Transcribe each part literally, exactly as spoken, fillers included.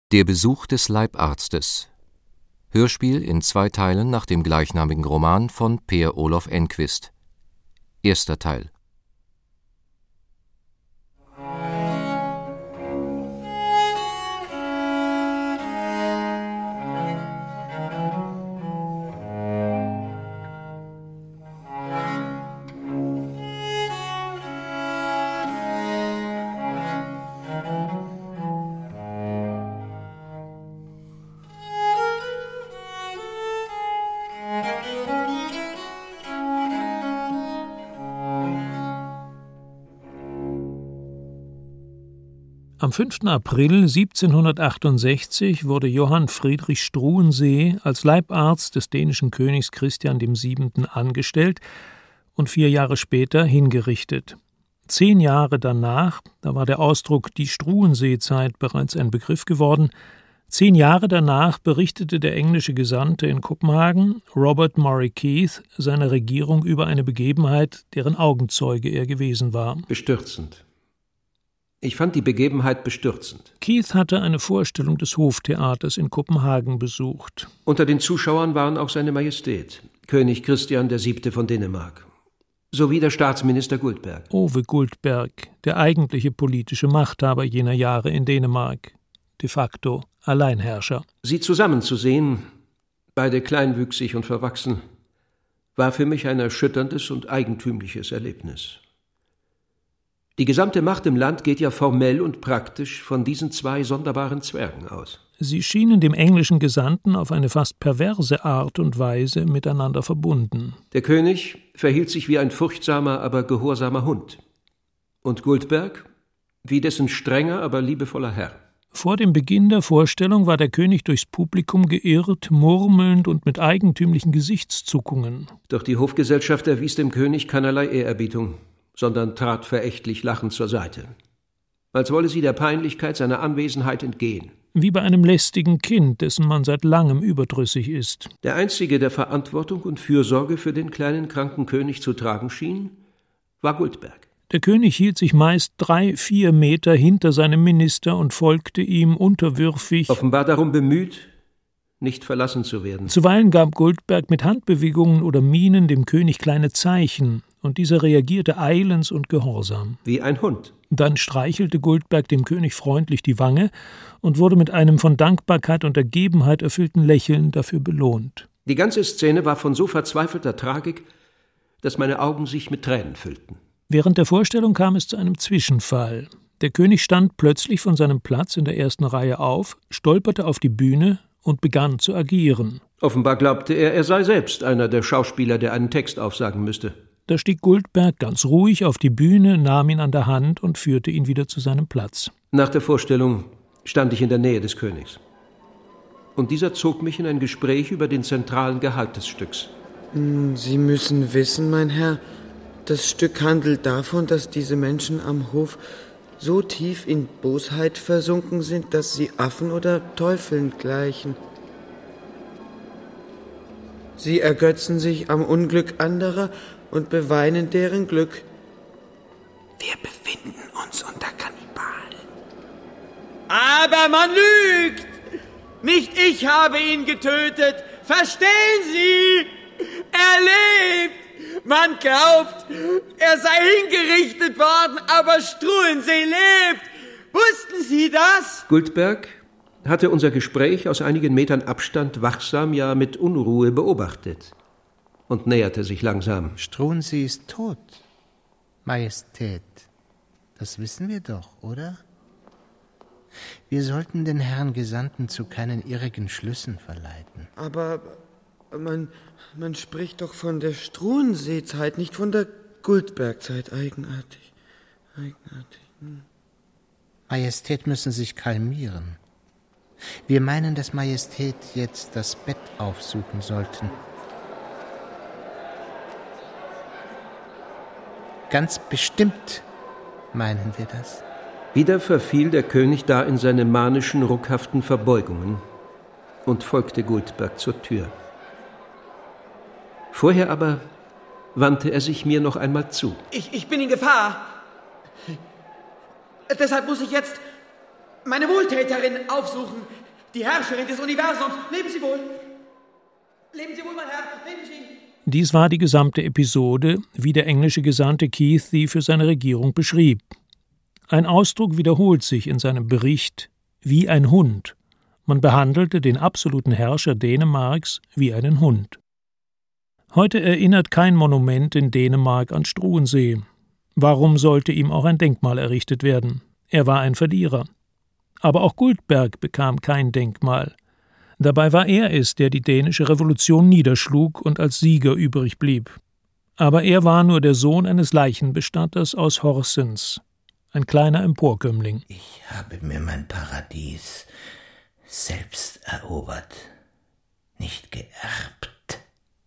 Der Besuch des Leibarztes. Hörspiel in zwei Teilen nach dem gleichnamigen Roman von Per Olof Enquist. Erster Teil. Am fünften April siebzehnhundertachtundsechzig wurde Johann Friedrich Struensee als Leibarzt des dänischen Königs Christian der Siebente angestellt und vier Jahre später hingerichtet. Zehn Jahre danach, da war der Ausdruck die Struensee-Zeit bereits ein Begriff geworden, zehn Jahre danach berichtete der englische Gesandte in Kopenhagen, Robert Murray Keith, seiner Regierung über eine Begebenheit, deren Augenzeuge er gewesen war. Bestürzend. Ich fand die Begebenheit bestürzend. Keith hatte eine Vorstellung des Hoftheaters in Kopenhagen besucht. Unter den Zuschauern waren auch seine Majestät, König Christian der Siebte von Dänemark, sowie der Staatsminister Guldberg. Ove Guldberg, der eigentliche politische Machthaber jener Jahre in Dänemark, de facto Alleinherrscher. Sie zusammenzusehen, beide kleinwüchsig und verwachsen, war für mich ein erschütterndes und eigentümliches Erlebnis. Die gesamte Macht im Land geht ja formell und praktisch von diesen zwei sonderbaren Zwergen aus. Sie schienen dem englischen Gesandten auf eine fast perverse Art und Weise miteinander verbunden. Der König verhielt sich wie ein furchtsamer, aber gehorsamer Hund. Und Guldberg wie dessen strenger, aber liebevoller Herr. Vor dem Beginn der Vorstellung war der König durchs Publikum geirrt, murmelnd und mit eigentümlichen Gesichtszuckungen. Doch die Hofgesellschaft erwies dem König keinerlei Ehrerbietung, sondern trat verächtlich lachend zur Seite, als wolle sie der Peinlichkeit seiner Anwesenheit entgehen. Wie bei einem lästigen Kind, dessen man seit langem überdrüssig ist. Der Einzige, der Verantwortung und Fürsorge für den kleinen kranken König zu tragen schien, war Guldberg. Der König hielt sich meist drei, vier Meter hinter seinem Minister und folgte ihm unterwürfig, offenbar darum bemüht, nicht verlassen zu werden. Zuweilen gab Guldberg mit Handbewegungen oder Mienen dem König kleine Zeichen, und dieser reagierte eilends und gehorsam. Wie ein Hund. Dann streichelte Guldberg dem König freundlich die Wange und wurde mit einem von Dankbarkeit und Ergebenheit erfüllten Lächeln dafür belohnt. Die ganze Szene war von so verzweifelter Tragik, dass meine Augen sich mit Tränen füllten. Während der Vorstellung kam es zu einem Zwischenfall. Der König stand plötzlich von seinem Platz in der ersten Reihe auf, stolperte auf die Bühne und begann zu agieren. Offenbar glaubte er, er sei selbst einer der Schauspieler, der einen Text aufsagen müsste. Da stieg Guldberg ganz ruhig auf die Bühne, nahm ihn an der Hand und führte ihn wieder zu seinem Platz. Nach der Vorstellung stand ich in der Nähe des Königs. Und dieser zog mich in ein Gespräch über den zentralen Gehalt des Stücks. Sie müssen wissen, mein Herr, das Stück handelt davon, dass diese Menschen am Hof so tief in Bosheit versunken sind, dass sie Affen oder Teufeln gleichen. Sie ergötzen sich am Unglück anderer und beweinen deren Glück. Wir befinden uns unter Kannibalen. Aber man lügt! Nicht ich habe ihn getötet! Verstehen Sie? Er lebt! Man glaubt, er sei hingerichtet worden, aber Struensee lebt! Wussten Sie das? Guldberg hatte unser Gespräch aus einigen Metern Abstand wachsam, ja mit Unruhe beobachtet und näherte sich langsam. Struensee ist tot, Majestät. Das wissen wir doch, oder? Wir sollten den Herrn Gesandten zu keinen irrigen Schlüssen verleiten. Aber man, man spricht doch von der Struensee-Zeit, nicht von der Guldberg-Zeit. Eigenartig, eigenartig. Hm. Majestät müssen sich kalmieren. Wir meinen, dass Majestät jetzt das Bett aufsuchen sollten. Ganz bestimmt meinen wir das. Wieder verfiel der König da in seine manischen, ruckhaften Verbeugungen und folgte Guldberg zur Tür. Vorher aber wandte er sich mir noch einmal zu. Ich, ich bin in Gefahr. Deshalb muss ich jetzt meine Wohltäterin aufsuchen, die Herrscherin des Universums. Leben Sie wohl. Leben Sie wohl, mein Herr. Leben Sie. Dies war die gesamte Episode, wie der englische Gesandte Keith sie für seine Regierung beschrieb. Ein Ausdruck wiederholt sich in seinem Bericht: wie ein Hund. Man behandelte den absoluten Herrscher Dänemarks wie einen Hund. Heute erinnert kein Monument in Dänemark an Struensee. Warum sollte ihm auch ein Denkmal errichtet werden? Er war ein Verlierer. Aber auch Guldberg bekam kein Denkmal. Dabei war er es, der die dänische Revolution niederschlug und als Sieger übrig blieb. Aber er war nur der Sohn eines Leichenbestatters aus Horsens, ein kleiner Emporkömmling. Ich habe mir mein Paradies selbst erobert, nicht geerbt,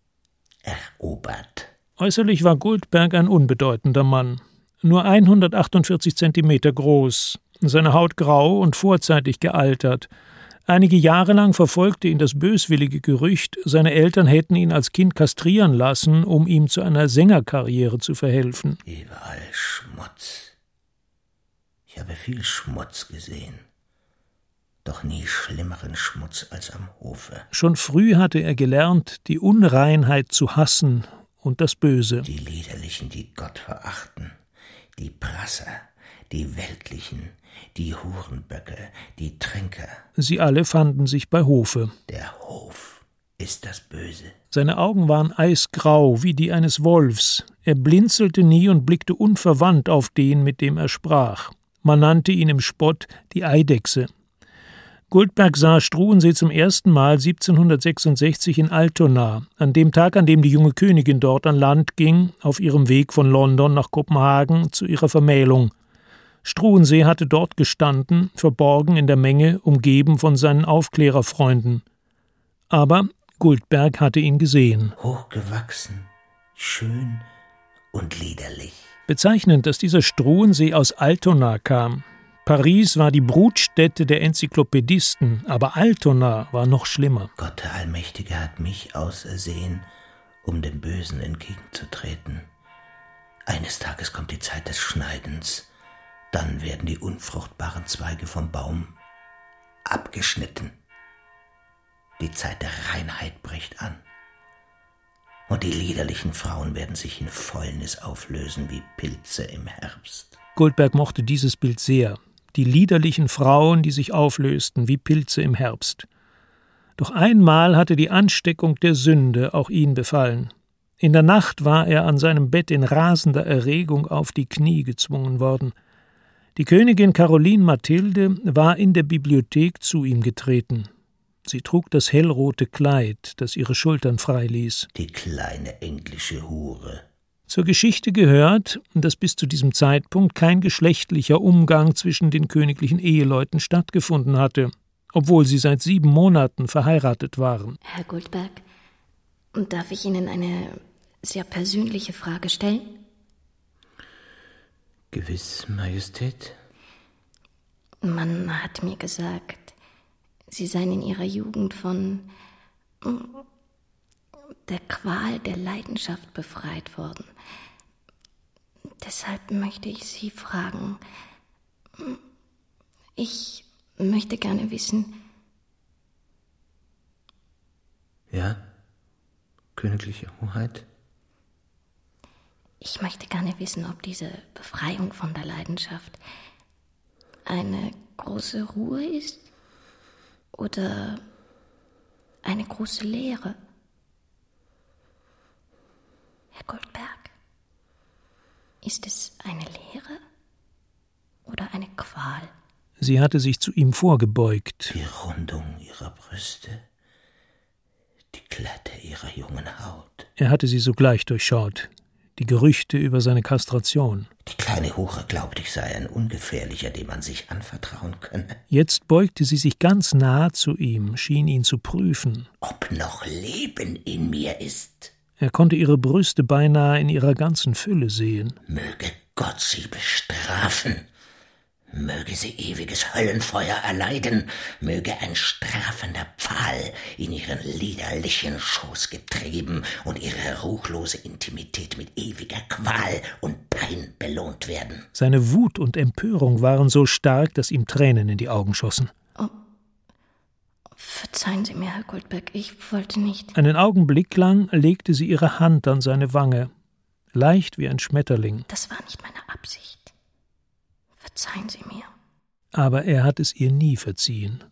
erobert. Äußerlich war Guldberg ein unbedeutender Mann, nur hundertachtundvierzig Zentimeter groß, seine Haut grau und vorzeitig gealtert. Einige Jahre lang verfolgte ihn das böswillige Gerücht, seine Eltern hätten ihn als Kind kastrieren lassen, um ihm zu einer Sängerkarriere zu verhelfen. Überall Schmutz. Ich habe viel Schmutz gesehen, doch nie schlimmeren Schmutz als am Hofe. Schon früh hatte er gelernt, die Unreinheit zu hassen und das Böse. Die Liederlichen, die Gott verachten, die Prasser, die Weltlichen, die Hurenböcke, die Tränker. Sie alle fanden sich bei Hofe. Der Hof ist das Böse. Seine Augen waren eisgrau wie die eines Wolfs. Er blinzelte nie und blickte unverwandt auf den, mit dem er sprach. Man nannte ihn im Spott die Eidechse. Guldberg sah Struensee zum ersten Mal siebzehnhundertsechsundsechzig in Altona, an dem Tag, an dem die junge Königin dort an Land ging, auf ihrem Weg von London nach Kopenhagen zu ihrer Vermählung. Struensee hatte dort gestanden, verborgen in der Menge, umgeben von seinen Aufklärerfreunden. Aber Guldberg hatte ihn gesehen. Hochgewachsen, schön und liederlich. Bezeichnend, dass dieser Struensee aus Altona kam. Paris war die Brutstätte der Enzyklopädisten, aber Altona war noch schlimmer. Gott der Allmächtige hat mich ausersehen, um dem Bösen entgegenzutreten. Eines Tages kommt die Zeit des Schneidens. Dann werden die unfruchtbaren Zweige vom Baum abgeschnitten. Die Zeit der Reinheit bricht an. Und die liederlichen Frauen werden sich in Fäulnis auflösen wie Pilze im Herbst. Guldberg mochte dieses Bild sehr. Die liederlichen Frauen, die sich auflösten wie Pilze im Herbst. Doch einmal hatte die Ansteckung der Sünde auch ihn befallen. In der Nacht war er an seinem Bett in rasender Erregung auf die Knie gezwungen worden. Die Königin Caroline Mathilde war in der Bibliothek zu ihm getreten. Sie trug das hellrote Kleid, das ihre Schultern freiließ. Die kleine englische Hure. Zur Geschichte gehört, dass bis zu diesem Zeitpunkt kein geschlechtlicher Umgang zwischen den königlichen Eheleuten stattgefunden hatte, obwohl sie seit sieben Monaten verheiratet waren. Herr Guldberg, darf ich Ihnen eine sehr persönliche Frage stellen? Gewiss, Majestät. Man hat mir gesagt, Sie seien in Ihrer Jugend von der Qual der Leidenschaft befreit worden. Deshalb möchte ich Sie fragen. Ich möchte gerne wissen. Ja, königliche Hoheit? Ich möchte gerne wissen, ob diese Befreiung von der Leidenschaft eine große Ruhe ist oder eine große Leere. Herr Guldberg, ist es eine Leere oder eine Qual? Sie hatte sich zu ihm vorgebeugt. Die Rundung ihrer Brüste, die Glätte ihrer jungen Haut. Er hatte sie sogleich durchschaut. Die Gerüchte über seine Kastration. Die kleine Hure glaubt, ich sei ein Ungefährlicher, dem man sich anvertrauen könne. Jetzt beugte sie sich ganz nah zu ihm, schien ihn zu prüfen. Ob noch Leben in mir ist? Er konnte ihre Brüste beinahe in ihrer ganzen Fülle sehen. Möge Gott sie bestrafen, Möge sie ewiges Höllenfeuer erleiden, möge ein strafender Pfahl in ihren liederlichen Schoß getrieben und ihre ruchlose Intimität mit ewiger Qual und Pein belohnt werden. Seine Wut und Empörung waren so stark, dass ihm Tränen in die Augen schossen. Oh. Verzeihen Sie mir, Herr Goldberg, ich wollte nicht. Einen Augenblick lang legte sie ihre Hand an seine Wange, leicht wie ein Schmetterling. Das war nicht meine Absicht. Verzeihen Sie mir. Aber er hat es ihr nie verziehen.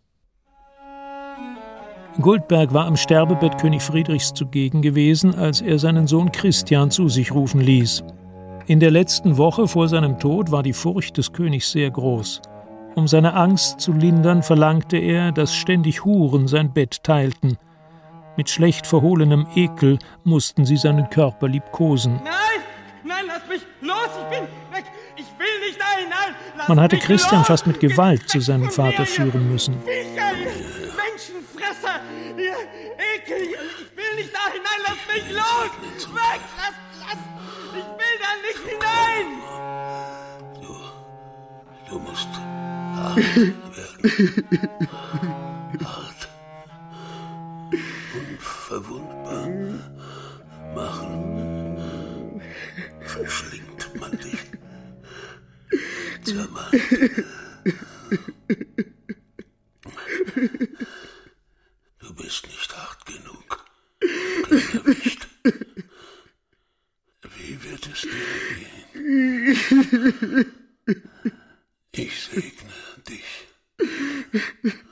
Goldberg war am Sterbebett König Friedrichs zugegen gewesen, als er seinen Sohn Christian zu sich rufen ließ. In der letzten Woche vor seinem Tod war die Furcht des Königs sehr groß. Um seine Angst zu lindern, verlangte er, dass ständig Huren sein Bett teilten. Mit schlecht verhohlenem Ekel mussten sie seinen Körper liebkosen. Nein, nein, lass mich los, ich bin weg, ich will nicht dahin, nein, lass Man hatte mich Christian los. fast mit Gewalt Geht zu seinem weg von Vater mir, führen ihr müssen. Viecher, ihr Menschenfresser, ihr Ekel, ich will nicht dahin, nein, lass mich los, weg, lass, lass, ich will da nicht hinein. Du, du musst hart werden, hart, unverwundbar machen, verschlingt man dich, zermacht. Du bist nicht hart genug, kleiner Wicht. Wie wird es dir gehen? Ich segne dich.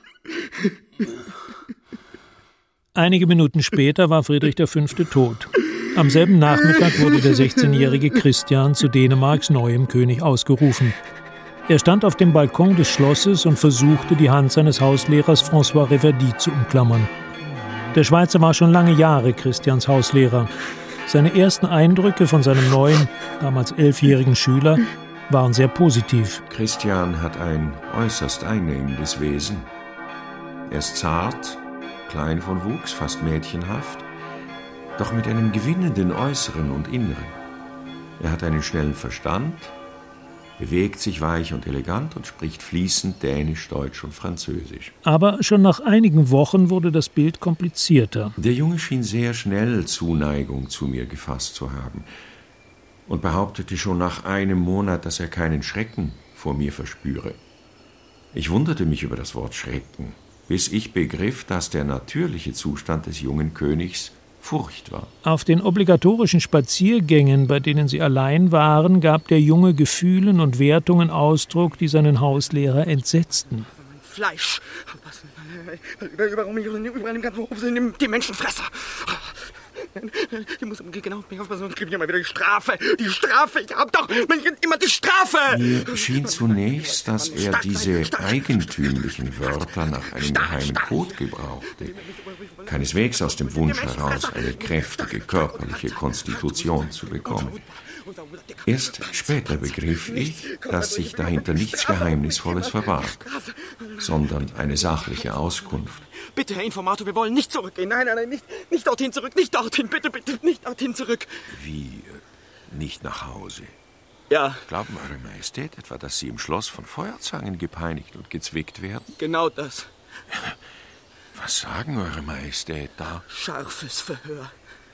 Einige Minuten später war Friedrich der Fünfte tot. Am selben Nachmittag wurde der sechzehnjährige Christian zu Dänemarks neuem König ausgerufen. Er stand auf dem Balkon des Schlosses und versuchte, die Hand seines Hauslehrers François Reverdy zu umklammern. Der Schweizer war schon lange Jahre Christians Hauslehrer. Seine ersten Eindrücke von seinem neuen, damals elfjährigen Schüler waren sehr positiv. Christian hat ein äußerst einnehmendes Wesen. Er ist zart, klein von Wuchs, fast mädchenhaft, doch mit einem gewinnenden Äußeren und Inneren. Er hat einen schnellen Verstand, bewegt sich weich und elegant und spricht fließend Dänisch, Deutsch und Französisch. Aber schon nach einigen Wochen wurde das Bild komplizierter. Der Junge schien sehr schnell Zuneigung zu mir gefasst zu haben und behauptete schon nach einem Monat, dass er keinen Schrecken vor mir verspüre. Ich wunderte mich über das Wort Schrecken, bis ich begriff, dass der natürliche Zustand des jungen Königs Furcht war. Auf den obligatorischen Spaziergängen, bei denen sie allein waren, gab der Junge Gefühlen und Wertungen Ausdruck, die seinen Hauslehrer entsetzten. Fleisch. Überall im ganzen Hof sind die Menschenfresser. Ich muss genau aufpassen, sonst kriege ich immer wieder die Strafe. Die Strafe, ich hab doch immer die Strafe. Mir schien zunächst, dass er diese eigentümlichen Wörter nach einem geheimen Code gebrauchte. Keineswegs aus dem Wunsch heraus, eine kräftige körperliche Konstitution zu bekommen. Erst später begriff ich, dass sich dahinter nichts Geheimnisvolles verbarg, sondern eine sachliche Auskunft. Bitte, Herr Informator, wir wollen nicht zurückgehen. Nein, nein, nein, nicht, nicht dorthin zurück, nicht dorthin, bitte, bitte, nicht dorthin zurück. Wie, nicht nach Hause? Ja. Glauben Eure Majestät etwa, dass Sie im Schloss von Feuerzangen gepeinigt und gezwickt werden? Genau das. Was sagen Eure Majestät da? Scharfes Verhör.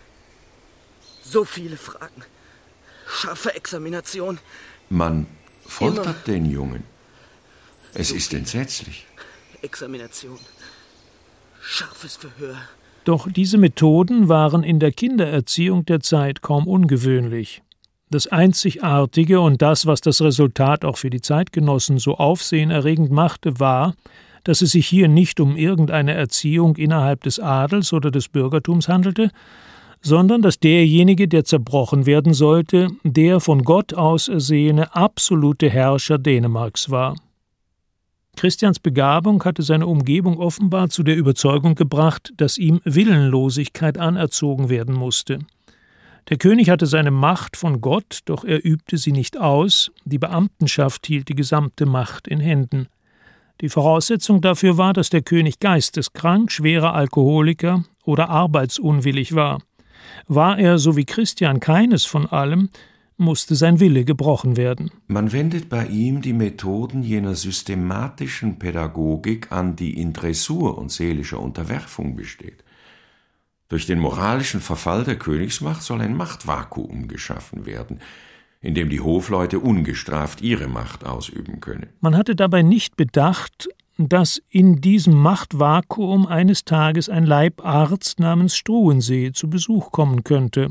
So viele Fragen. Scharfe Examination. Man foltert Immer. den Jungen. Es so ist entsetzlich. Examination. Scharfes Verhör. Doch diese Methoden waren in der Kindererziehung der Zeit kaum ungewöhnlich. Das Einzigartige und das, was das Resultat auch für die Zeitgenossen so aufsehenerregend machte, war, dass es sich hier nicht um irgendeine Erziehung innerhalb des Adels oder des Bürgertums handelte, sondern dass derjenige, der zerbrochen werden sollte, der von Gott ausersehene absolute Herrscher Dänemarks war. Christians Begabung hatte seine Umgebung offenbar zu der Überzeugung gebracht, dass ihm Willenlosigkeit anerzogen werden musste. Der König hatte seine Macht von Gott, doch er übte sie nicht aus, die Beamtenschaft hielt die gesamte Macht in Händen. Die Voraussetzung dafür war, dass der König geisteskrank, schwerer Alkoholiker oder arbeitsunwillig war. War er, so wie Christian, keines von allem, musste sein Wille gebrochen werden. Man wendet bei ihm die Methoden jener systematischen Pädagogik an, die in Dressur und seelischer Unterwerfung besteht. Durch den moralischen Verfall der Königsmacht soll ein Machtvakuum geschaffen werden, in dem die Hofleute ungestraft ihre Macht ausüben können. Man hatte dabei nicht bedacht, dass in diesem Machtvakuum eines Tages ein Leibarzt namens Struensee zu Besuch kommen könnte.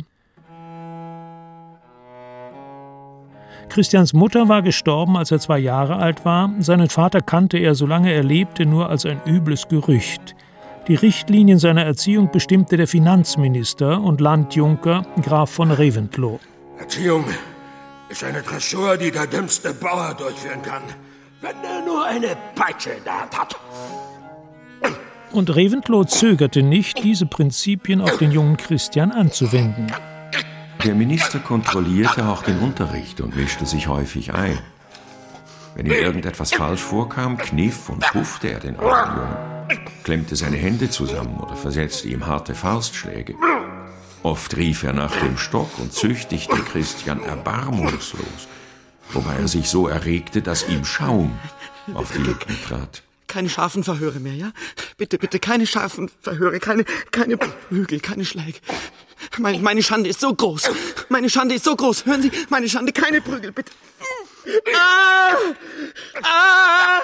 Christians Mutter war gestorben, als er zwei Jahre alt war. Seinen Vater kannte er, solange er lebte, nur als ein übles Gerücht. Die Richtlinien seiner Erziehung bestimmte der Finanzminister und Landjunker Graf von Reventlow. Erziehung ist eine Dressur, die der dümmste Bauer durchführen kann, wenn er nur eine Peitsche in der Hand hat. Und Reventlow zögerte nicht, diese Prinzipien auf den jungen Christian anzuwenden. Der Minister kontrollierte auch den Unterricht und mischte sich häufig ein. Wenn ihm irgendetwas falsch vorkam, kniff und puffte er den armen Jungen, klemmte seine Hände zusammen oder versetzte ihm harte Faustschläge. Oft rief er nach dem Stock und züchtigte Christian erbarmungslos, wobei er sich so erregte, dass ihm Schaum auf die Lippen trat. Keine scharfen Verhöre mehr, ja? Bitte, bitte, keine scharfen Verhöre, keine, keine Prügel, keine Schläge. Meine, meine Schande ist so groß. Meine Schande ist so groß. Hören Sie, meine Schande, keine Prügel, bitte. Ah! Ah!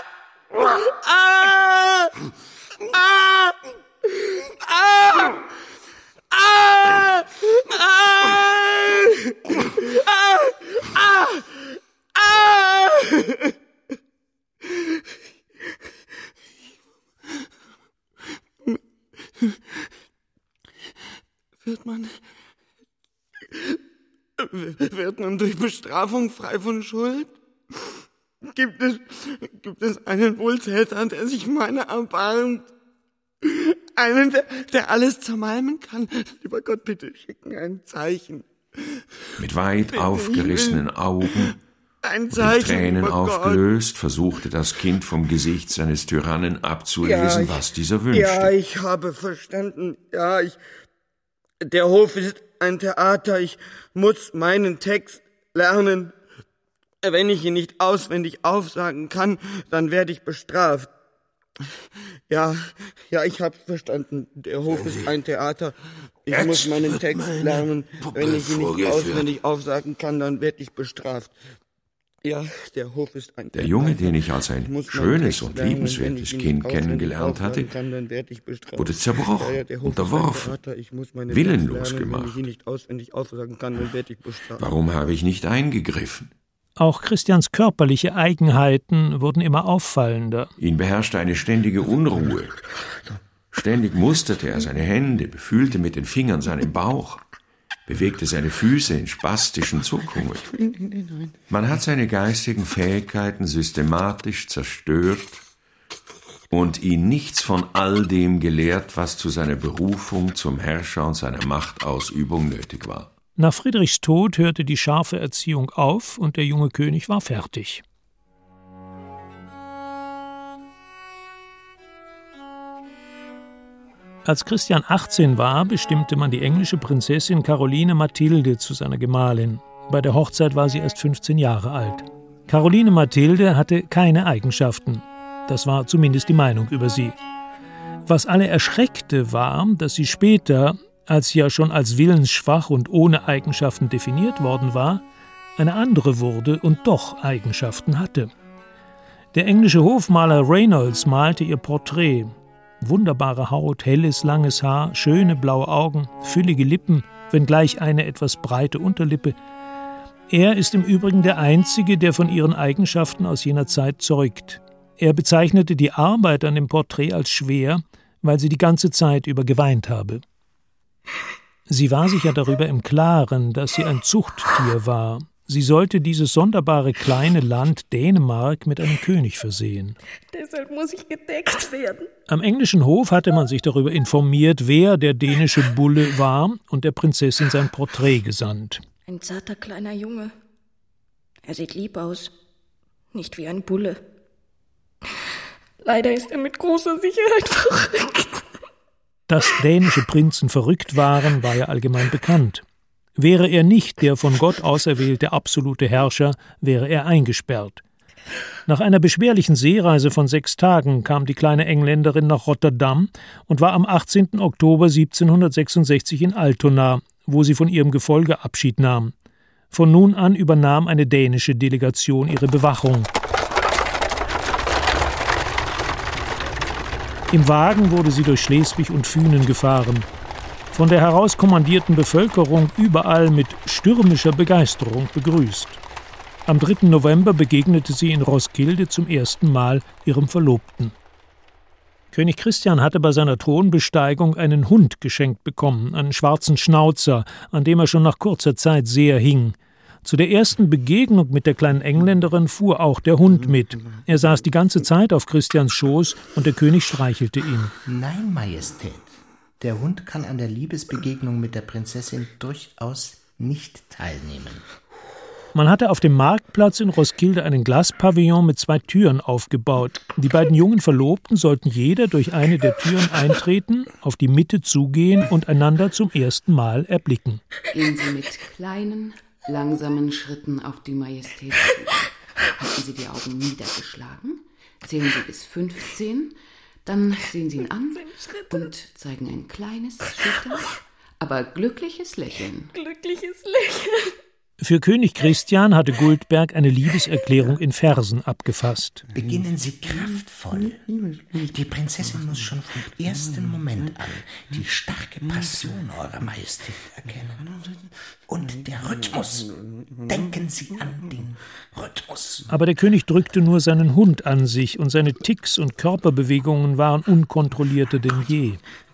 Ah! Ah! Ah! Ah! Ah! Ah! Ah! Wird man, wird man durch Bestrafung frei von Schuld? Gibt es, gibt es einen Wohltäter, der sich meiner erbarmt? Einen, der, der alles zermalmen kann? Lieber Gott, bitte schicken ein Zeichen. Mit weit bitte, aufgerissenen Augen ein Zeichen, und Tränen aufgelöst, versuchte das Kind vom Gesicht seines Tyrannen abzulesen, ja, ich, was dieser wünschte. Ja, ich habe verstanden. Ja, ich... Der Hof ist ein Theater. Ich muss meinen Text lernen. Wenn ich ihn nicht auswendig aufsagen kann, dann werde ich bestraft. Ja, ja, ich hab's verstanden. Der Hof ist ein Theater. Ich Jetzt muss meinen Text lernen. Wenn ich ihn nicht auswendig aufsagen kann, dann werde ich bestraft. Ja, der Hof ist ein Der Junge, den ich als ein schönes und liebenswertes Kind kennengelernt hatte, wurde zerbrochen, unterworfen, willenlos gemacht. Warum habe ich nicht eingegriffen? Auch Christians körperliche Eigenheiten wurden immer auffallender. Ihn beherrschte eine ständige Unruhe. Ständig musterte er seine Hände, befühlte mit den Fingern seinen Bauch, bewegte seine Füße in spastischen Zuckungen. Man hat seine geistigen Fähigkeiten systematisch zerstört und ihn nichts von all dem gelehrt, was zu seiner Berufung zum Herrscher und seiner Machtausübung nötig war. Nach Friedrichs Tod hörte die scharfe Erziehung auf und der junge König war fertig. Als Christian achtzehn war, bestimmte man die englische Prinzessin Caroline Mathilde zu seiner Gemahlin. Bei der Hochzeit war sie erst fünfzehn Jahre alt. Caroline Mathilde hatte keine Eigenschaften. Das war zumindest die Meinung über sie. Was alle erschreckte, war, dass sie später, als sie ja schon als willensschwach und ohne Eigenschaften definiert worden war, eine andere wurde und doch Eigenschaften hatte. Der englische Hofmaler Reynolds malte ihr Porträt. Wunderbare Haut, helles, langes Haar, schöne blaue Augen, füllige Lippen, wenngleich eine etwas breite Unterlippe. Er ist im Übrigen der Einzige, der von ihren Eigenschaften aus jener Zeit zeugt. Er bezeichnete die Arbeit an dem Porträt als schwer, weil sie die ganze Zeit über geweint habe. Sie war sich ja darüber im Klaren, dass sie ein Zuchttier war. Sie sollte dieses sonderbare kleine Land Dänemark mit einem König versehen. Deshalb muss ich gedeckt werden. Am englischen Hof hatte man sich darüber informiert, wer der dänische Bulle war und der Prinzessin sein Porträt gesandt. Ein zarter kleiner Junge. Er sieht lieb aus, nicht wie ein Bulle. Leider ist er mit großer Sicherheit verrückt. Dass dänische Prinzen verrückt waren, war ja allgemein bekannt. Wäre er nicht der von Gott auserwählte absolute Herrscher, wäre er eingesperrt. Nach einer beschwerlichen Seereise von sechs Tagen kam die kleine Engländerin nach Rotterdam und war am achtzehnten Oktober siebzehnhundertsechsundsechzig in Altona, wo sie von ihrem Gefolge Abschied nahm. Von nun an übernahm eine dänische Delegation ihre Bewachung. Im Wagen wurde sie durch Schleswig und Fünen gefahren. Von der herauskommandierten Bevölkerung überall mit stürmischer Begeisterung begrüßt. Am dritten November begegnete sie in Roskilde zum ersten Mal ihrem Verlobten. König Christian hatte bei seiner Thronbesteigung einen Hund geschenkt bekommen, einen schwarzen Schnauzer, an dem er schon nach kurzer Zeit sehr hing. Zu der ersten Begegnung mit der kleinen Engländerin fuhr auch der Hund mit. Er saß die ganze Zeit auf Christians Schoß und der König streichelte ihn. Nein, Majestät, der Hund kann an der Liebesbegegnung mit der Prinzessin durchaus nicht teilnehmen. Man hatte auf dem Marktplatz in Roskilde einen Glaspavillon mit zwei Türen aufgebaut. Die beiden jungen Verlobten sollten jeder durch eine der Türen eintreten, auf die Mitte zugehen und einander zum ersten Mal erblicken. Gehen Sie mit kleinen, langsamen Schritten auf die Majestät zu. Halten Sie die Augen niedergeschlagen, zählen Sie bis fünfzehn, dann sehen Sie ihn an und zeigen ein kleines, schüchternes, aber glückliches Lächeln. Glückliches Lächeln. Für König Christian hatte Guldberg eine Liebeserklärung in Versen abgefasst. Beginnen Sie kraftvoll. Die Prinzessin muss schon vom ersten Moment an die starke Passion Eurer Majestät erkennen. Und der Rhythmus. Denken Sie an den Rhythmus. Aber der König drückte nur seinen Hund an sich und seine Ticks und Körperbewegungen waren unkontrollierter denn je.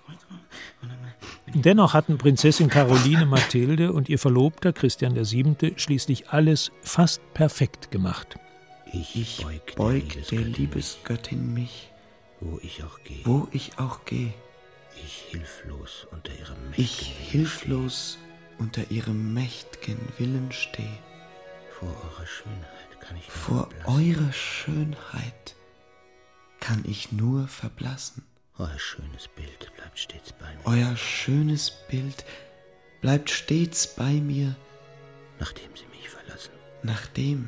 Dennoch hatten Prinzessin Caroline Mathilde und ihr Verlobter Christian der Siebente schließlich alles fast perfekt gemacht. Ich beug, beug der Liebesgöttin mich, wo ich auch gehe. Wo ich auch gehe. Ich hilflos unter ihrem mächtigen Ich hilflos unter ihrem mächtigen Willen stehe. Vor eurer Schönheit kann ich nur Vor verblassen. eurer Schönheit kann ich nur verblassen. Euer schönes Bild bleibt stets bei mir. Euer schönes Bild bleibt stets bei mir, nachdem Sie mich verlassen. Nachdem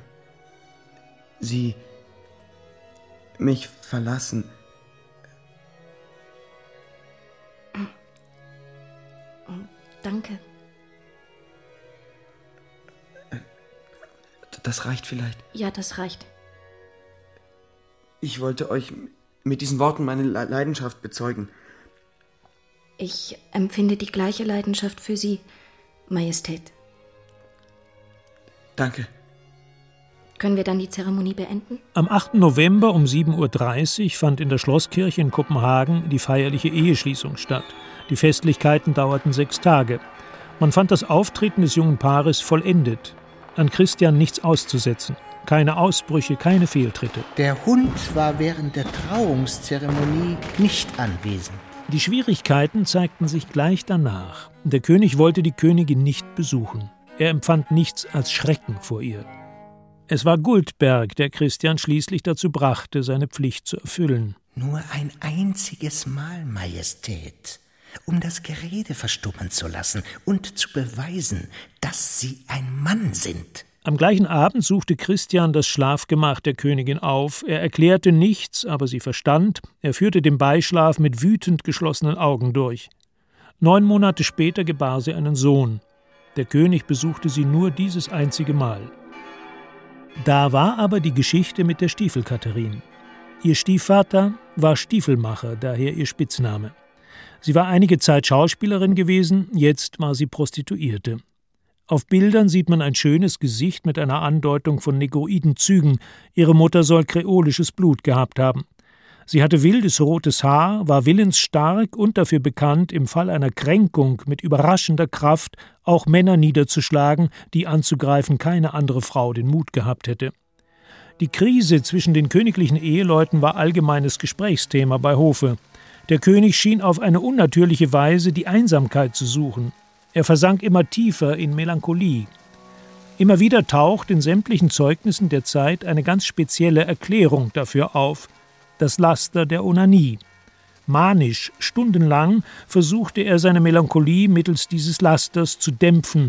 Sie mich verlassen. Danke. Das reicht vielleicht. Ja, das reicht. Ich wollte euch mit diesen Worten meine Leidenschaft bezeugen. Ich empfinde die gleiche Leidenschaft für Sie, Majestät. Danke. Können wir dann die Zeremonie beenden? Am achten November um sieben Uhr dreißig fand in der Schlosskirche in Kopenhagen die feierliche Eheschließung statt. Die Festlichkeiten dauerten sechs Tage. Man fand das Auftreten des jungen Paares vollendet. An Christian nichts auszusetzen. Keine Ausbrüche, keine Fehltritte. Der Hund war während der Trauungszeremonie nicht anwesend. Die Schwierigkeiten zeigten sich gleich danach. Der König wollte die Königin nicht besuchen. Er empfand nichts als Schrecken vor ihr. Es war Guldberg, der Christian schließlich dazu brachte, seine Pflicht zu erfüllen. Nur ein einziges Mal, Majestät, um das Gerede verstummen zu lassen und zu beweisen, dass Sie ein Mann sind. Am gleichen Abend suchte Christian das Schlafgemach der Königin auf. Er erklärte nichts, aber sie verstand. Er führte den Beischlaf mit wütend geschlossenen Augen durch. Neun Monate später gebar sie einen Sohn. Der König besuchte sie nur dieses einzige Mal. Da war aber die Geschichte mit der Stiefelkatharin. Ihr Stiefvater war Stiefelmacher, daher ihr Spitzname. Sie war einige Zeit Schauspielerin gewesen, jetzt war sie Prostituierte. Auf Bildern sieht man ein schönes Gesicht mit einer Andeutung von negroiden Zügen. Ihre Mutter soll kreolisches Blut gehabt haben. Sie hatte wildes rotes Haar, war willensstark und dafür bekannt, im Fall einer Kränkung mit überraschender Kraft auch Männer niederzuschlagen, die anzugreifen keine andere Frau den Mut gehabt hätte. Die Krise zwischen den königlichen Eheleuten war allgemeines Gesprächsthema bei Hofe. Der König schien auf eine unnatürliche Weise die Einsamkeit zu suchen. Er versank immer tiefer in Melancholie. Immer wieder taucht in sämtlichen Zeugnissen der Zeit eine ganz spezielle Erklärung dafür auf: das Laster der Onanie. Manisch, stundenlang versuchte er seine Melancholie mittels dieses Lasters zu dämpfen,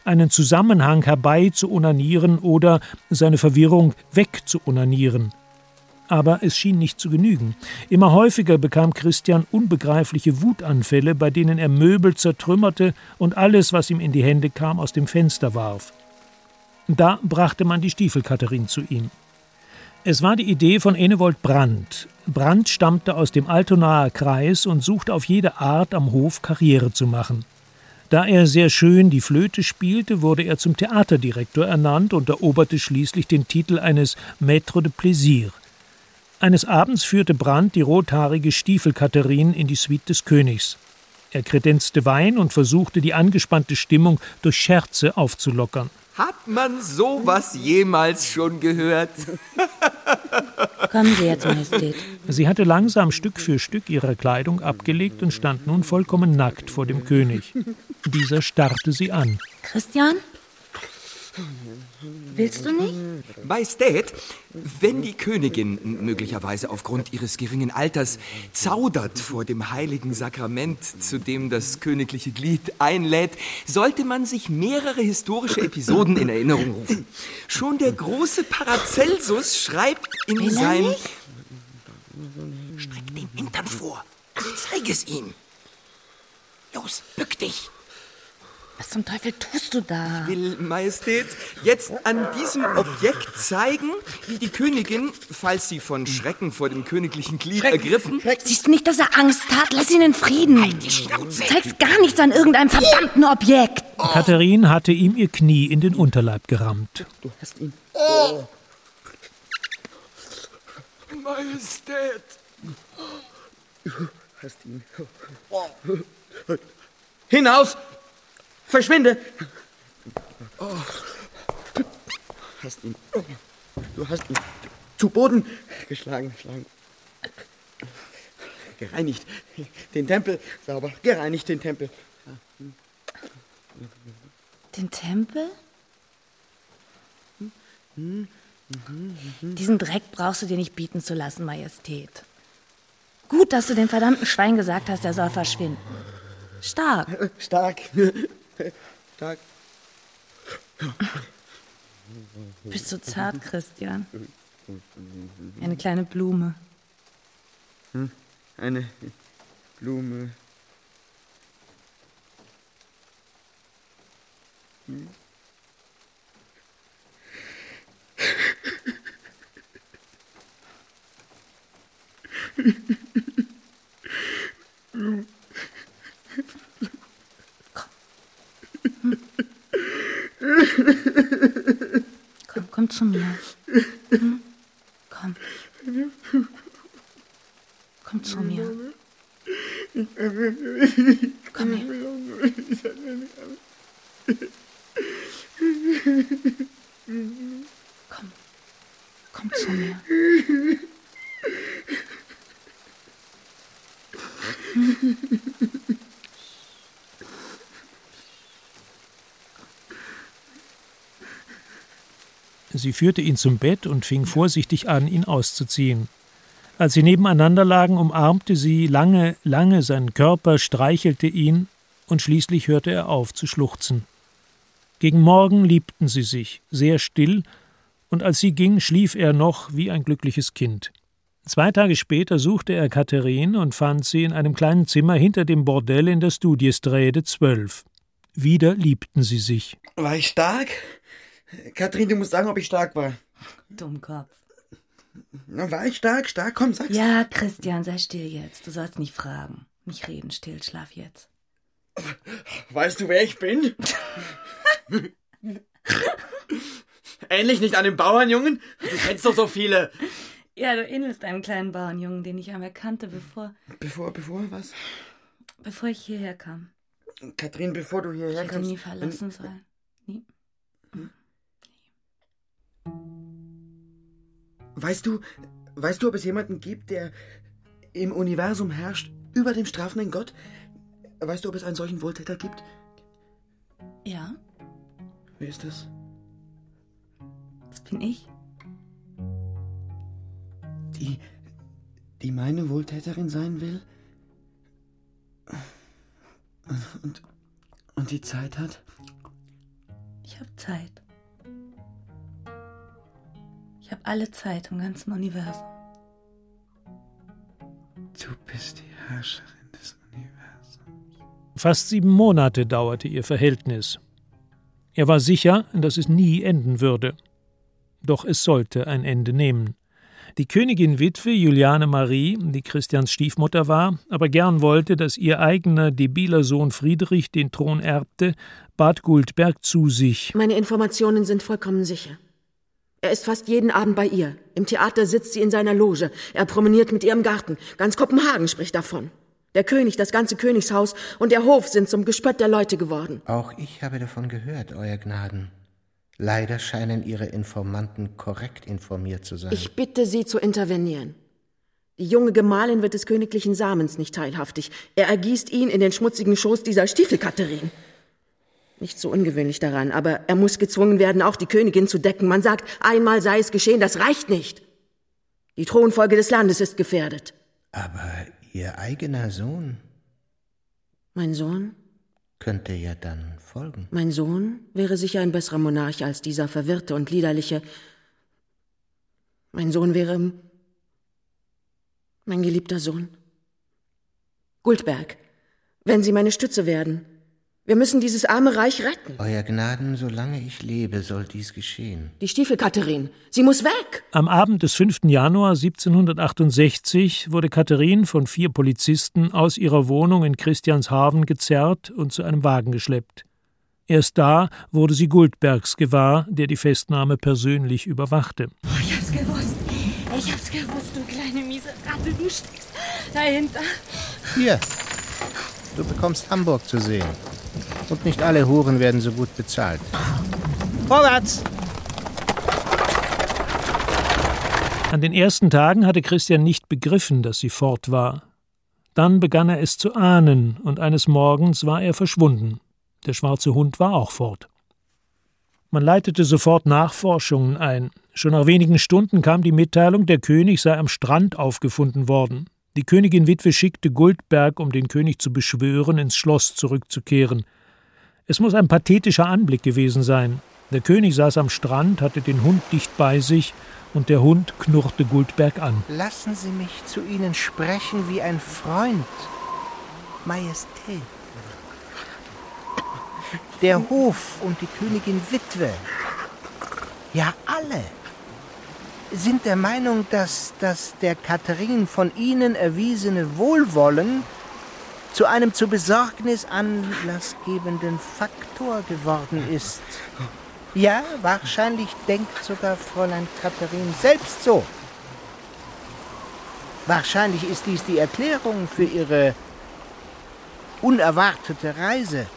einen Zusammenhang herbei zu onanieren oder seine Verwirrung weg zu onanieren. Aber es schien nicht zu genügen. Immer häufiger bekam Christian unbegreifliche Wutanfälle, bei denen er Möbel zertrümmerte und alles, was ihm in die Hände kam, aus dem Fenster warf. Da brachte man die Stiefel-Katharin zu ihm. Es war die Idee von Enevold Brandt. Brandt stammte aus dem Altonaer Kreis und suchte auf jede Art, am Hof Karriere zu machen. Da er sehr schön die Flöte spielte, wurde er zum Theaterdirektor ernannt und eroberte schließlich den Titel eines Maître de Plaisir. Eines Abends führte Brandt die rothaarige Stiefel-Katharin in die Suite des Königs. Er kredenzte Wein und versuchte, die angespannte Stimmung durch Scherze aufzulockern. Hat man sowas jemals schon gehört? Kommen Sie jetzt, Majestät. Sie hatte langsam Stück für Stück ihre Kleidung abgelegt und stand nun vollkommen nackt vor dem König. Dieser starrte sie an. Christian? Willst du nicht? Majestät, wenn die Königin möglicherweise aufgrund ihres geringen Alters zaudert vor dem heiligen Sakrament, zu dem das königliche Glied einlädt, sollte man sich mehrere historische Episoden in Erinnerung rufen. Schon der große Paracelsus schreibt in Will sein... er nicht? Streck den Hintern vor. Zeig es ihm. Los, bück dich. Was zum Teufel tust du da? Ich will, Majestät, jetzt an diesem Objekt zeigen, wie die Königin, falls sie von Schrecken vor dem königlichen Glied Schreck, ergriffen... Schreck. Siehst du nicht, dass er Angst hat? Lass ihn in Frieden. Halt die Schnauze. Du zeigst gar nichts an irgendeinem verdammten Objekt. Oh. Katharin hatte ihm ihr Knie in den Unterleib gerammt. Du hast ihn. Oh. Majestät. Du hast ihn. Hinaus! Verschwinde! Oh. Du hast ihn. Du hast ihn zu Boden geschlagen. geschlagen. Gereinigt den Tempel. Sauber. Gereinigt den Tempel. Den Tempel? Diesen Dreck brauchst du dir nicht bieten zu lassen, Majestät. Gut, dass du dem verdammten Schwein gesagt hast, er soll verschwinden. Stark. Stark. Stark. Bist du zart, Christian? Eine kleine Blume. Eine Blume. Hm. Komm, komm zu mir. Hm? Komm. Komm zu mir. Komm her. Komm. Komm zu mir. Hm? Sie führte ihn zum Bett und fing vorsichtig an, ihn auszuziehen. Als sie nebeneinander lagen, umarmte sie lange, lange seinen Körper, streichelte ihn, und schließlich hörte er auf zu schluchzen. Gegen Morgen liebten sie sich, sehr still, und als sie ging, schlief er noch wie ein glückliches Kind. Zwei Tage später suchte er Katharin und fand sie in einem kleinen Zimmer hinter dem Bordell in der Studiestrade zwölf. Wieder liebten sie sich. War ich stark? Katharin, du musst sagen, ob ich stark war. Dummkopf. War ich stark? Stark? Komm, sag's. Ja, Christian, sei still jetzt. Du sollst nicht fragen. Nicht reden, still, schlaf jetzt. Weißt du, wer ich bin? Ähnlich nicht einem Bauernjungen? Du kennst doch so viele. Ja, du ähnelst einem kleinen Bauernjungen, den ich einmal kannte, bevor... Bevor, bevor, was? Bevor ich hierher kam. Katharin, bevor du hierher ich kamst... Ich hätte nie verlassen sollen. Nie. Hm. Weißt du, weißt du, ob es jemanden gibt, der im Universum herrscht, über dem strafenden Gott? Weißt du, ob es einen solchen Wohltäter gibt? Ja. Wer ist das? Das bin ich. Die, die meine Wohltäterin sein will? Und, und die Zeit hat? Ich habe Zeit. Ich habe alle Zeit im ganzen Universum. Du bist die Herrscherin des Universums. Fast sieben Monate dauerte ihr Verhältnis. Er war sicher, dass es nie enden würde. Doch es sollte ein Ende nehmen. Die Königin-Witwe Juliane Marie, die Christians Stiefmutter war, aber gern wollte, dass ihr eigener, debiler Sohn Friedrich den Thron erbte, bat Guldberg zu sich. Meine Informationen sind vollkommen sicher. Er ist fast jeden Abend bei ihr. Im Theater sitzt sie in seiner Loge. Er promeniert mit ihr im Garten. Ganz Kopenhagen spricht davon. Der König, das ganze Königshaus und der Hof sind zum Gespött der Leute geworden. Auch ich habe davon gehört, Euer Gnaden. Leider scheinen Ihre Informanten korrekt informiert zu sein. Ich bitte Sie zu intervenieren. Die junge Gemahlin wird des königlichen Samens nicht teilhaftig. Er ergießt ihn in den schmutzigen Schoß dieser Stiefelkatharin. Nicht so ungewöhnlich daran, aber er muss gezwungen werden, auch die Königin zu decken. Man sagt, einmal sei es geschehen, das reicht nicht. Die Thronfolge des Landes ist gefährdet. Aber Ihr eigener Sohn? Mein Sohn? Könnte ja dann folgen. Mein Sohn wäre sicher ein besserer Monarch als dieser verwirrte und liederliche. Mein Sohn wäre mein geliebter Sohn. Guldberg, wenn Sie meine Stütze werden. Wir müssen dieses arme Reich retten. Euer Gnaden, solange ich lebe, soll dies geschehen. Die Stiefelkatharin, sie muss weg! Am Abend des fünften Januar siebzehnhundertachtundsechzig wurde Katharin von vier Polizisten aus ihrer Wohnung in Christianshavn gezerrt und zu einem Wagen geschleppt. Erst da wurde sie Guldbergs gewahr, der die Festnahme persönlich überwachte. Oh, ich hab's gewusst. Ich hab's gewusst, du kleine miese Ratte. Du steckst dahinter. Hier, du bekommst Hamburg zu sehen. Und nicht alle Huren werden so gut bezahlt. Vorwärts! An den ersten Tagen hatte Christian nicht begriffen, dass sie fort war. Dann begann er es zu ahnen, und eines Morgens war er verschwunden. Der schwarze Hund war auch fort. Man leitete sofort Nachforschungen ein. Schon nach wenigen Stunden kam die Mitteilung, der König sei am Strand aufgefunden worden. Die Königin-Witwe schickte Guldberg, um den König zu beschwören, ins Schloss zurückzukehren. Es muss ein pathetischer Anblick gewesen sein. Der König saß am Strand, hatte den Hund dicht bei sich, und der Hund knurrte Guldberg an. Lassen Sie mich zu Ihnen sprechen wie ein Freund, Majestät. Der Hof und die Königin-Witwe, ja alle, sind der Meinung, dass, dass der Katharin von Ihnen erwiesene Wohlwollen zu einem zur Besorgnis anlassgebenden Faktor geworden ist. Ja, wahrscheinlich denkt sogar Fräulein Katharin selbst so. Wahrscheinlich ist dies die Erklärung für ihre unerwartete Reise.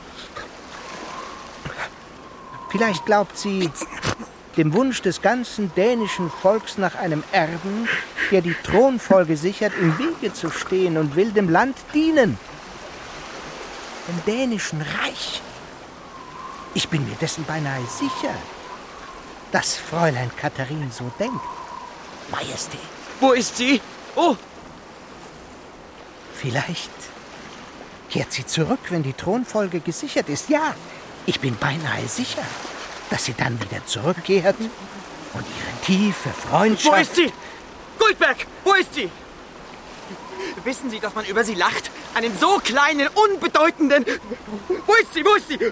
Vielleicht glaubt sie, dem Wunsch des ganzen dänischen Volks nach einem Erben, der die Thronfolge sichert, im Wege zu stehen und will dem Land dienen. Dem dänischen Reich. Ich bin mir dessen beinahe sicher, dass Fräulein Katharin so denkt. Majestät. Wo ist sie? Oh! Vielleicht kehrt sie zurück, wenn die Thronfolge gesichert ist. Ja, ich bin beinahe sicher, dass sie dann wieder zurückkehrt und ihre tiefe Freundschaft... Wo ist sie? Guldberg, wo ist sie? Wissen Sie, dass man über sie lacht? Einen so kleinen, unbedeutenden... Wo ist sie? Wo ist sie?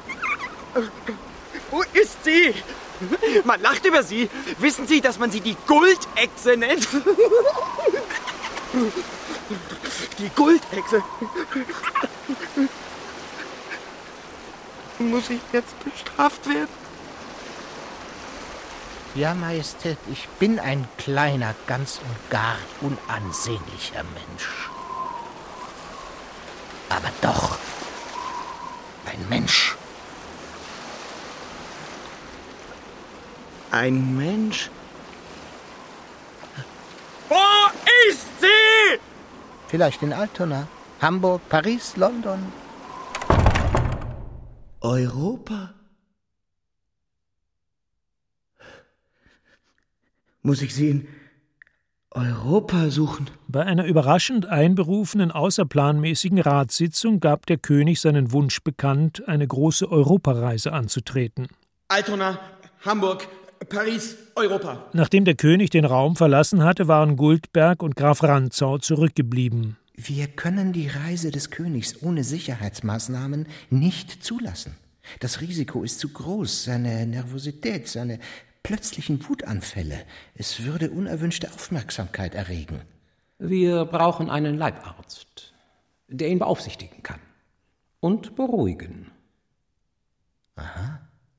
Wo ist sie? Man lacht über sie. Wissen Sie, dass man sie die Guldechse nennt? Die Guldechse. Muss ich jetzt bestraft werden? Ja, Majestät, ich bin ein kleiner, ganz und gar unansehnlicher Mensch. Aber doch ein Mensch. Ein Mensch? Wo ist sie? Vielleicht in Altona, Hamburg, Paris, London. Europa? Muss ich sie in Europa suchen? Bei einer überraschend einberufenen außerplanmäßigen Ratssitzung gab der König seinen Wunsch bekannt, eine große Europareise anzutreten. Altona, Hamburg, Paris, Europa. Nachdem der König den Raum verlassen hatte, waren Guldberg und Graf Rantzau zurückgeblieben. Wir können die Reise des Königs ohne Sicherheitsmaßnahmen nicht zulassen. Das Risiko ist zu groß, seine Nervosität, seine plötzlichen Wutanfälle. Es würde unerwünschte Aufmerksamkeit erregen. Wir brauchen einen Leibarzt, der ihn beaufsichtigen kann und beruhigen. Aha.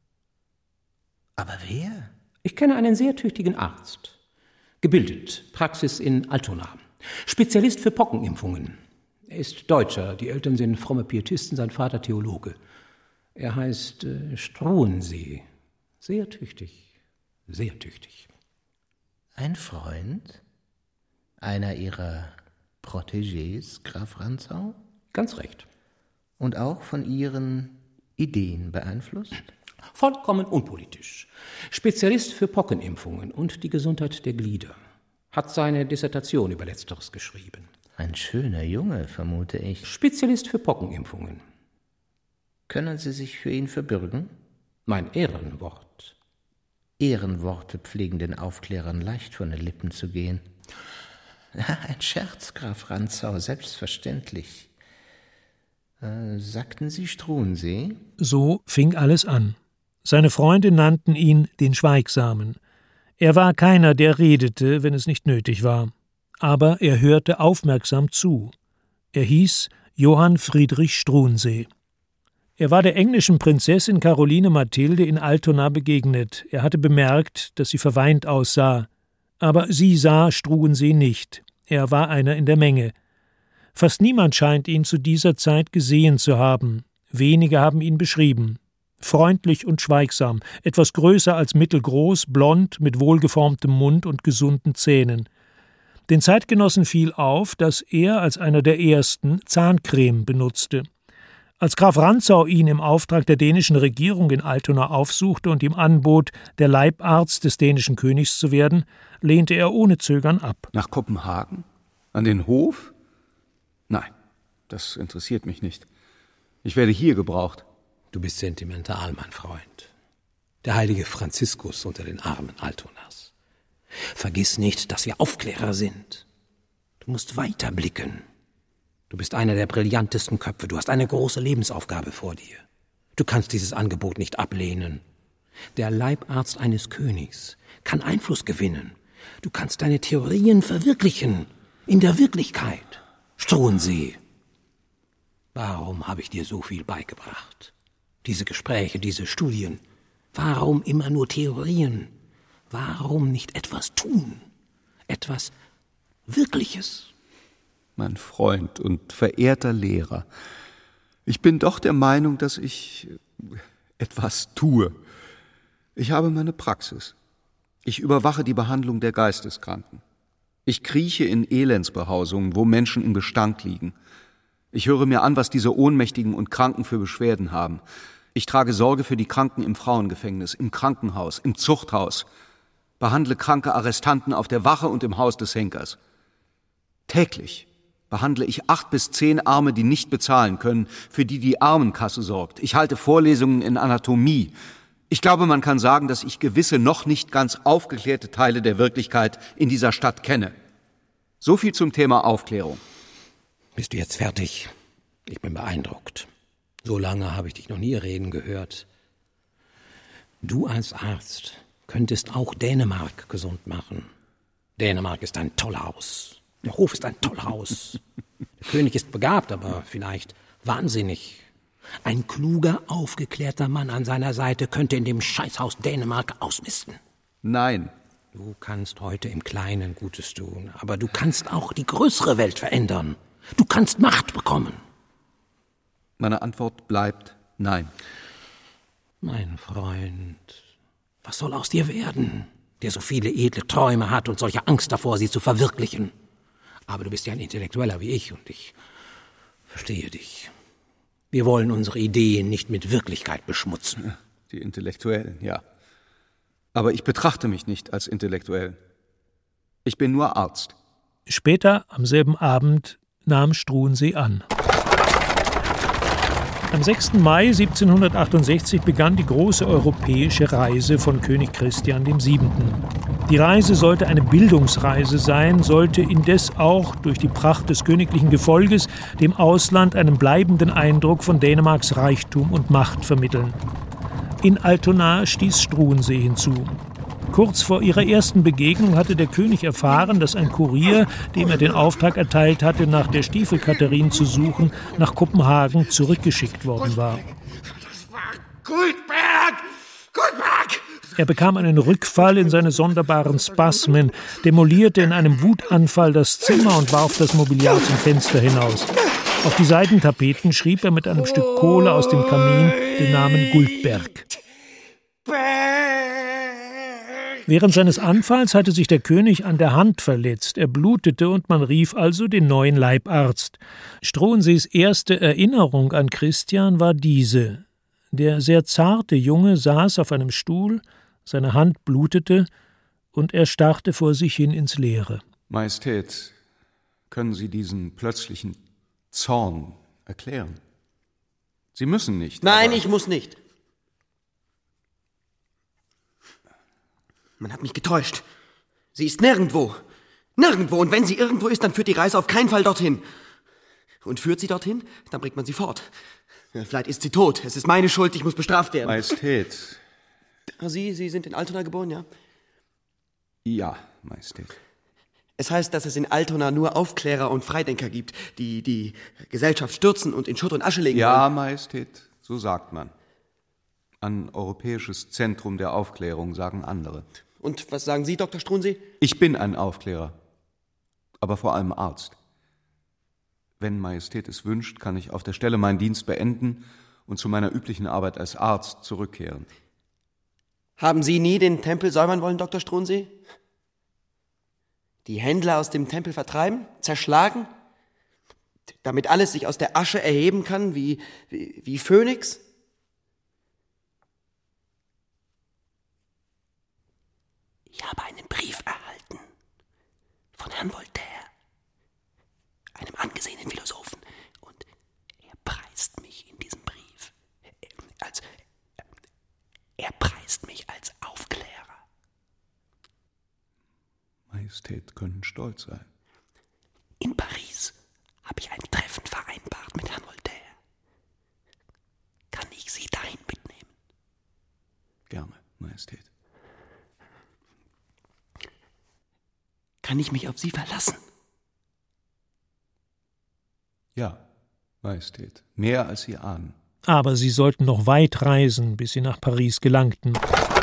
Aber wer? Ich kenne einen sehr tüchtigen Arzt. Gebildet, Praxis in Altona. Spezialist für Pockenimpfungen. Er ist Deutscher, die Eltern sind fromme Pietisten, sein Vater Theologe. Er heißt äh, Struensee. Sehr tüchtig, sehr tüchtig. Ein Freund? Einer Ihrer Protégés, Graf Rantzau? Ganz recht. Und auch von Ihren Ideen beeinflusst? Vollkommen unpolitisch. Spezialist für Pockenimpfungen und die Gesundheit der Glieder. Hat seine Dissertation über Letzteres geschrieben. Ein schöner Junge, vermute ich. Spezialist für Pockenimpfungen. Können Sie sich für ihn verbürgen? Mein Ehrenwort. Ehrenworte pflegen den Aufklärern leicht von den Lippen zu gehen. Ein Scherz, Graf Rantzau, selbstverständlich. Äh, sagten Sie Struensee? So fing alles an. Seine Freunde nannten ihn den Schweigsamen. Er war keiner, der redete, wenn es nicht nötig war. Aber er hörte aufmerksam zu. Er hieß Johann Friedrich Struensee. Er war der englischen Prinzessin Caroline Mathilde in Altona begegnet. Er hatte bemerkt, dass sie verweint aussah. Aber sie sah Struensee nicht. Er war einer in der Menge. Fast niemand scheint ihn zu dieser Zeit gesehen zu haben. Wenige haben ihn beschrieben. Freundlich und schweigsam, etwas größer als mittelgroß, blond, mit wohlgeformtem Mund und gesunden Zähnen. Den Zeitgenossen fiel auf, dass er als einer der ersten Zahncreme benutzte. Als Graf Rantzau ihn im Auftrag der dänischen Regierung in Altona aufsuchte und ihm anbot, der Leibarzt des dänischen Königs zu werden, lehnte er ohne Zögern ab. Nach Kopenhagen? An den Hof? Nein, das interessiert mich nicht. Ich werde hier gebraucht. Du bist sentimental, mein Freund. Der heilige Franziskus unter den Armen Altonas. Vergiss nicht, dass wir Aufklärer sind. Du musst weiter blicken. Du bist einer der brillantesten Köpfe. Du hast eine große Lebensaufgabe vor dir. Du kannst dieses Angebot nicht ablehnen. Der Leibarzt eines Königs kann Einfluss gewinnen. Du kannst deine Theorien verwirklichen. In der Wirklichkeit. Struensee. Warum habe ich dir so viel beigebracht? Diese Gespräche, diese Studien. Warum immer nur Theorien? Warum nicht etwas tun? Etwas Wirkliches? Mein Freund und verehrter Lehrer, ich bin doch der Meinung, dass ich etwas tue. Ich habe meine Praxis. Ich überwache die Behandlung der Geisteskranken. Ich krieche in Elendsbehausungen, wo Menschen in Gestank liegen. Ich höre mir an, was diese Ohnmächtigen und Kranken für Beschwerden haben. Ich trage Sorge für die Kranken im Frauengefängnis, im Krankenhaus, im Zuchthaus. Behandle kranke Arrestanten auf der Wache und im Haus des Henkers. Täglich behandle ich acht bis zehn Arme, die nicht bezahlen können, für die die Armenkasse sorgt. Ich halte Vorlesungen in Anatomie. Ich glaube, man kann sagen, dass ich gewisse noch nicht ganz aufgeklärte Teile der Wirklichkeit in dieser Stadt kenne. So viel zum Thema Aufklärung. Bist du jetzt fertig? Ich bin beeindruckt. So lange habe ich dich noch nie reden gehört. Du als Arzt könntest auch Dänemark gesund machen. Dänemark ist ein Tollhaus. Der Hof ist ein Tollhaus. Der König ist begabt, aber vielleicht wahnsinnig. Ein kluger, aufgeklärter Mann an seiner Seite könnte in dem Scheißhaus Dänemark ausmisten. Nein. Du kannst heute im Kleinen Gutes tun, aber du kannst auch die größere Welt verändern. Du kannst Macht bekommen. Meine Antwort bleibt nein. Mein Freund, was soll aus dir werden, der so viele edle Träume hat und solche Angst davor, sie zu verwirklichen? Aber du bist ja ein Intellektueller wie ich und ich verstehe dich. Wir wollen unsere Ideen nicht mit Wirklichkeit beschmutzen. Die Intellektuellen, ja. Aber ich betrachte mich nicht als intellektuell. Ich bin nur Arzt. Später, am selben Abend, nahm Struensee an. Am sechsten Mai siebzehnhundertachtundsechzig begann die große europäische Reise von König Christian der Siebente. Die Reise sollte eine Bildungsreise sein, sollte indes auch durch die Pracht des königlichen Gefolges dem Ausland einen bleibenden Eindruck von Dänemarks Reichtum und Macht vermitteln. In Altona stieß Struensee hinzu. Kurz vor ihrer ersten Begegnung hatte der König erfahren, dass ein Kurier, dem er den Auftrag erteilt hatte, nach der Stiefel-Katharin zu suchen, nach Kopenhagen zurückgeschickt worden war. Das war Guldberg! Guldberg! Er bekam einen Rückfall in seine sonderbaren Spasmen, demolierte in einem Wutanfall das Zimmer und warf das Mobiliar zum Fenster hinaus. Auf die Seidentapeten schrieb er mit einem Stück Kohle aus dem Kamin den Namen Guldberg. Während seines Anfalls hatte sich der König an der Hand verletzt. Er blutete und man rief also den neuen Leibarzt. Struensees erste Erinnerung an Christian war diese. Der sehr zarte Junge saß auf einem Stuhl, seine Hand blutete und er starrte vor sich hin ins Leere. Majestät, können Sie diesen plötzlichen Zorn erklären? Sie müssen nicht. Nein, ich muss nicht. Man hat mich getäuscht. Sie ist nirgendwo. Nirgendwo. Und wenn sie irgendwo ist, dann führt die Reise auf keinen Fall dorthin. Und führt sie dorthin, dann bringt man sie fort. Ja, vielleicht ist sie tot. Es ist meine Schuld, ich muss bestraft werden. Majestät. Sie, Sie sind in Altona geboren, ja? Ja, Majestät. Es heißt, dass es in Altona nur Aufklärer und Freidenker gibt, die die Gesellschaft stürzen und in Schutt und Asche legen Ja, wollen. Majestät, so sagt man. Ein europäisches Zentrum der Aufklärung, sagen andere. Und was sagen Sie, Doktor Struensee? Ich bin ein Aufklärer, aber vor allem Arzt. Wenn Majestät es wünscht, kann ich auf der Stelle meinen Dienst beenden und zu meiner üblichen Arbeit als Arzt zurückkehren. Haben Sie nie den Tempel säubern wollen, Doktor Struensee? Die Händler aus dem Tempel vertreiben, zerschlagen, damit alles sich aus der Asche erheben kann, wie, wie, wie Phönix? Ich habe einen Brief erhalten von Herrn Voltaire, einem angesehenen Philosophen, und er preist mich in diesem Brief als er preist mich als Aufklärer. Majestät können stolz sein. In Paris habe ich ein Treffen vereinbart mit Herrn Voltaire. Kann ich Sie dahin mitnehmen? Gerne, Majestät. Kann ich mich auf Sie verlassen? Ja, Majestät, mehr als Sie ahnen. Aber sie sollten noch weit reisen, bis sie nach Paris gelangten.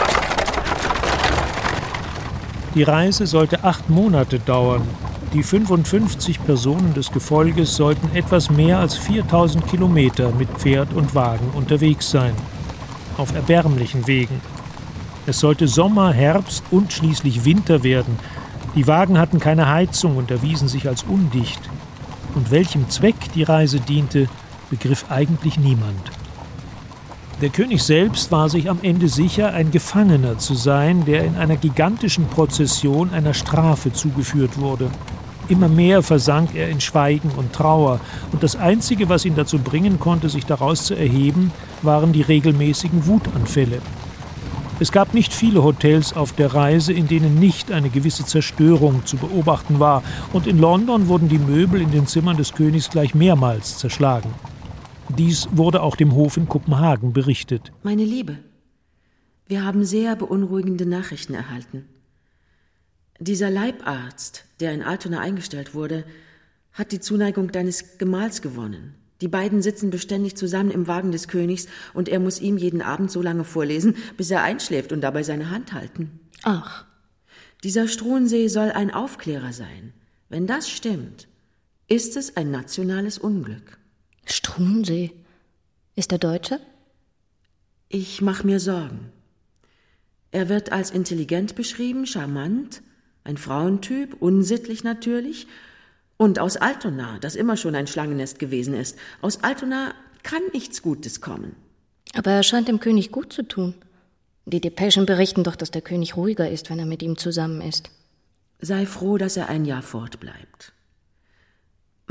Die Reise sollte acht Monate dauern. Die fünfundfünfzig Personen des Gefolges sollten etwas mehr als viertausend Kilometer mit Pferd und Wagen unterwegs sein. Auf erbärmlichen Wegen. Es sollte Sommer, Herbst und schließlich Winter werden. Die Wagen hatten keine Heizung und erwiesen sich als undicht. Und welchem Zweck die Reise diente, begriff eigentlich niemand. Der König selbst war sich am Ende sicher, ein Gefangener zu sein, der in einer gigantischen Prozession einer Strafe zugeführt wurde. Immer mehr versank er in Schweigen und Trauer, und das Einzige, was ihn dazu bringen konnte, sich daraus zu erheben, waren die regelmäßigen Wutanfälle. Es gab nicht viele Hotels auf der Reise, in denen nicht eine gewisse Zerstörung zu beobachten war, und in London wurden die Möbel in den Zimmern des Königs gleich mehrmals zerschlagen. Dies wurde auch dem Hof in Kopenhagen berichtet. Meine Liebe, wir haben sehr beunruhigende Nachrichten erhalten. Dieser Leibarzt, der in Altona eingestellt wurde, hat die Zuneigung deines Gemahls gewonnen. Die beiden sitzen beständig zusammen im Wagen des Königs und er muss ihm jeden Abend so lange vorlesen, bis er einschläft und dabei seine Hand halten. Ach. Dieser Struensee soll ein Aufklärer sein. Wenn das stimmt, ist es ein nationales Unglück. Struensee? Ist er Deutscher? Ich mache mir Sorgen. Er wird als intelligent beschrieben, charmant, ein Frauentyp, unsittlich natürlich, und aus Altona, das immer schon ein Schlangennest gewesen ist. Aus Altona kann nichts Gutes kommen. Aber er scheint dem König gut zu tun. Die Depeschen berichten doch, dass der König ruhiger ist, wenn er mit ihm zusammen ist. Sei froh, dass er ein Jahr fortbleibt.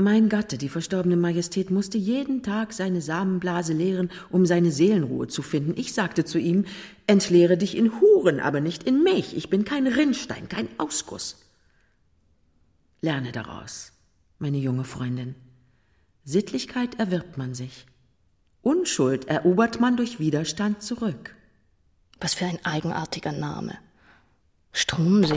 Mein Gatte, die verstorbene Majestät, musste jeden Tag seine Samenblase leeren, um seine Seelenruhe zu finden. Ich sagte zu ihm, entleere dich in Huren, aber nicht in Milch. Ich bin kein Rinnstein, kein Ausguss. Lerne daraus, meine junge Freundin. Sittlichkeit erwirbt man sich. Unschuld erobert man durch Widerstand zurück. Was für ein eigenartiger Name. Struensee.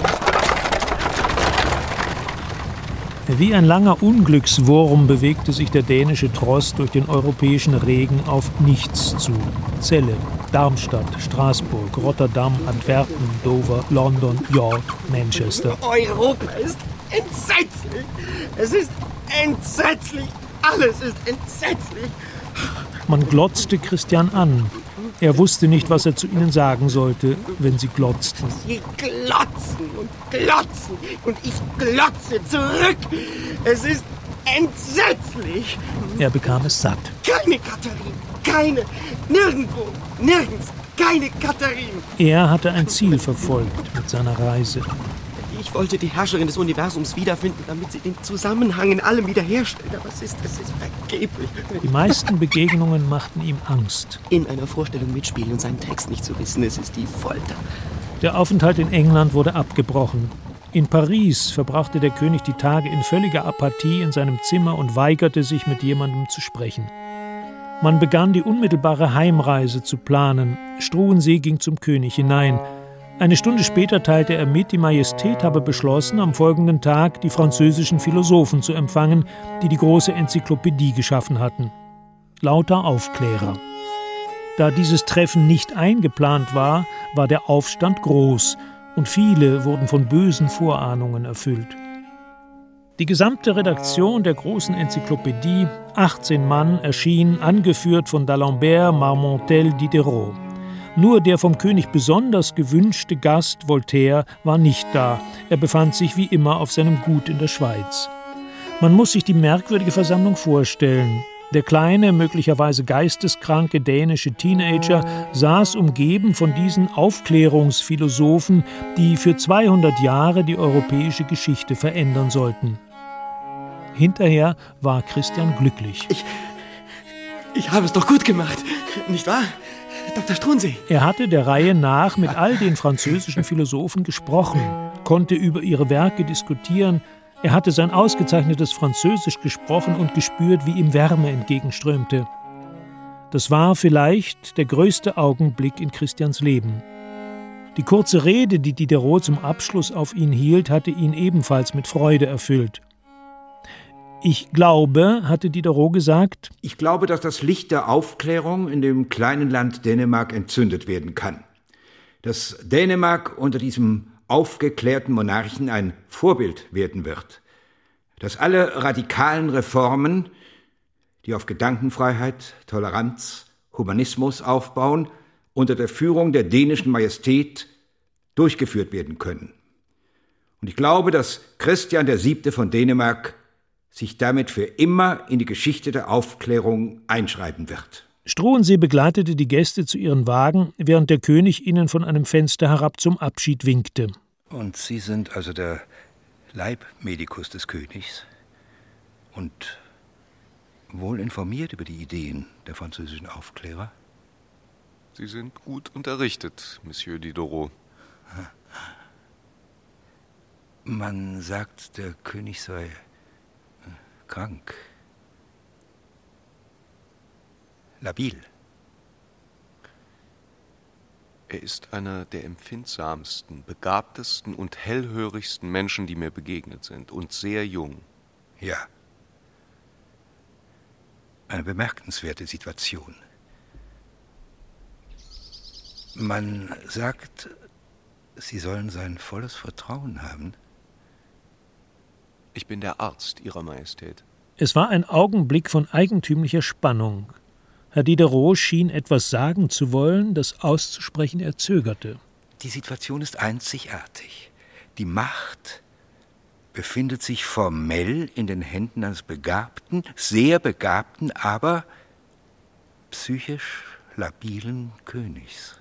Wie ein langer Unglückswurm bewegte sich der dänische Tross durch den europäischen Regen auf nichts zu. Celle, Darmstadt, Straßburg, Rotterdam, Antwerpen, Dover, London, York, Manchester. Europa ist entsetzlich. Es ist entsetzlich. Alles ist entsetzlich. Man glotzte Christian an. Er wusste nicht, was er zu ihnen sagen sollte, wenn sie glotzten. Sie glotzen und glotzen und ich glotze zurück. Es ist entsetzlich. Er bekam es satt. Keine Katharine, keine, nirgendwo, nirgends, keine Katharine. Er hatte ein Ziel verfolgt mit seiner Reise. Ich wollte die Herrscherin des Universums wiederfinden, damit sie den Zusammenhang in allem wiederherstellt. Aber es ist, es ist vergeblich. Die meisten Begegnungen machten ihm Angst. In einer Vorstellung mitspielen und seinen Text nicht zu wissen, es ist die Folter. Der Aufenthalt in England wurde abgebrochen. In Paris verbrachte der König die Tage in völliger Apathie in seinem Zimmer und weigerte sich, mit jemandem zu sprechen. Man begann die unmittelbare Heimreise zu planen. Struensee ging zum König hinein. Eine Stunde später teilte er mit, die Majestät habe beschlossen, am folgenden Tag die französischen Philosophen zu empfangen, die die große Enzyklopädie geschaffen hatten. Lauter Aufklärer. Da dieses Treffen nicht eingeplant war, war der Aufstand groß und viele wurden von bösen Vorahnungen erfüllt. Die gesamte Redaktion der großen Enzyklopädie, achtzehn Mann, erschien, angeführt von d'Alembert, Marmontel, Diderot. Nur der vom König besonders gewünschte Gast, Voltaire, war nicht da. Er befand sich wie immer auf seinem Gut in der Schweiz. Man muss sich die merkwürdige Versammlung vorstellen. Der kleine, möglicherweise geisteskranke dänische Teenager saß umgeben von diesen Aufklärungsphilosophen, die für zweihundert Jahre die europäische Geschichte verändern sollten. Hinterher war Christian glücklich. Ich, ich habe es doch gut gemacht, nicht wahr? Doktor Struensee. Er hatte der Reihe nach mit all den französischen Philosophen gesprochen, konnte über ihre Werke diskutieren. Er hatte sein ausgezeichnetes Französisch gesprochen und gespürt, wie ihm Wärme entgegenströmte. Das war vielleicht der größte Augenblick in Christians Leben. Die kurze Rede, die Diderot zum Abschluss auf ihn hielt, hatte ihn ebenfalls mit Freude erfüllt. Ich glaube, hatte Diderot gesagt, ich glaube, dass das Licht der Aufklärung in dem kleinen Land Dänemark entzündet werden kann. Dass Dänemark unter diesem aufgeklärten Monarchen ein Vorbild werden wird. Dass alle radikalen Reformen, die auf Gedankenfreiheit, Toleranz, Humanismus aufbauen, unter der Führung der dänischen Majestät durchgeführt werden können. Und ich glaube, dass Christian der Siebte von Dänemark sich damit für immer in die Geschichte der Aufklärung einschreiben wird. Struensee begleitete die Gäste zu ihren Wagen, während der König ihnen von einem Fenster herab zum Abschied winkte. Und Sie sind also der Leibmedikus des Königs und wohl informiert über die Ideen der französischen Aufklärer? Sie sind gut unterrichtet, Monsieur Diderot. Man sagt, der König sei krank. Labil. Er ist einer der empfindsamsten, begabtesten und hellhörigsten Menschen, die mir begegnet sind, und sehr jung. Ja. Eine bemerkenswerte Situation. Man sagt, Sie sollen sein volles Vertrauen haben. Ich bin der Arzt Ihrer Majestät. Es war ein Augenblick von eigentümlicher Spannung. Herr Diderot schien etwas sagen zu wollen, das auszusprechen er zögerte. Die Situation ist einzigartig. Die Macht befindet sich formell in den Händen eines begabten, sehr begabten, aber psychisch labilen Königs.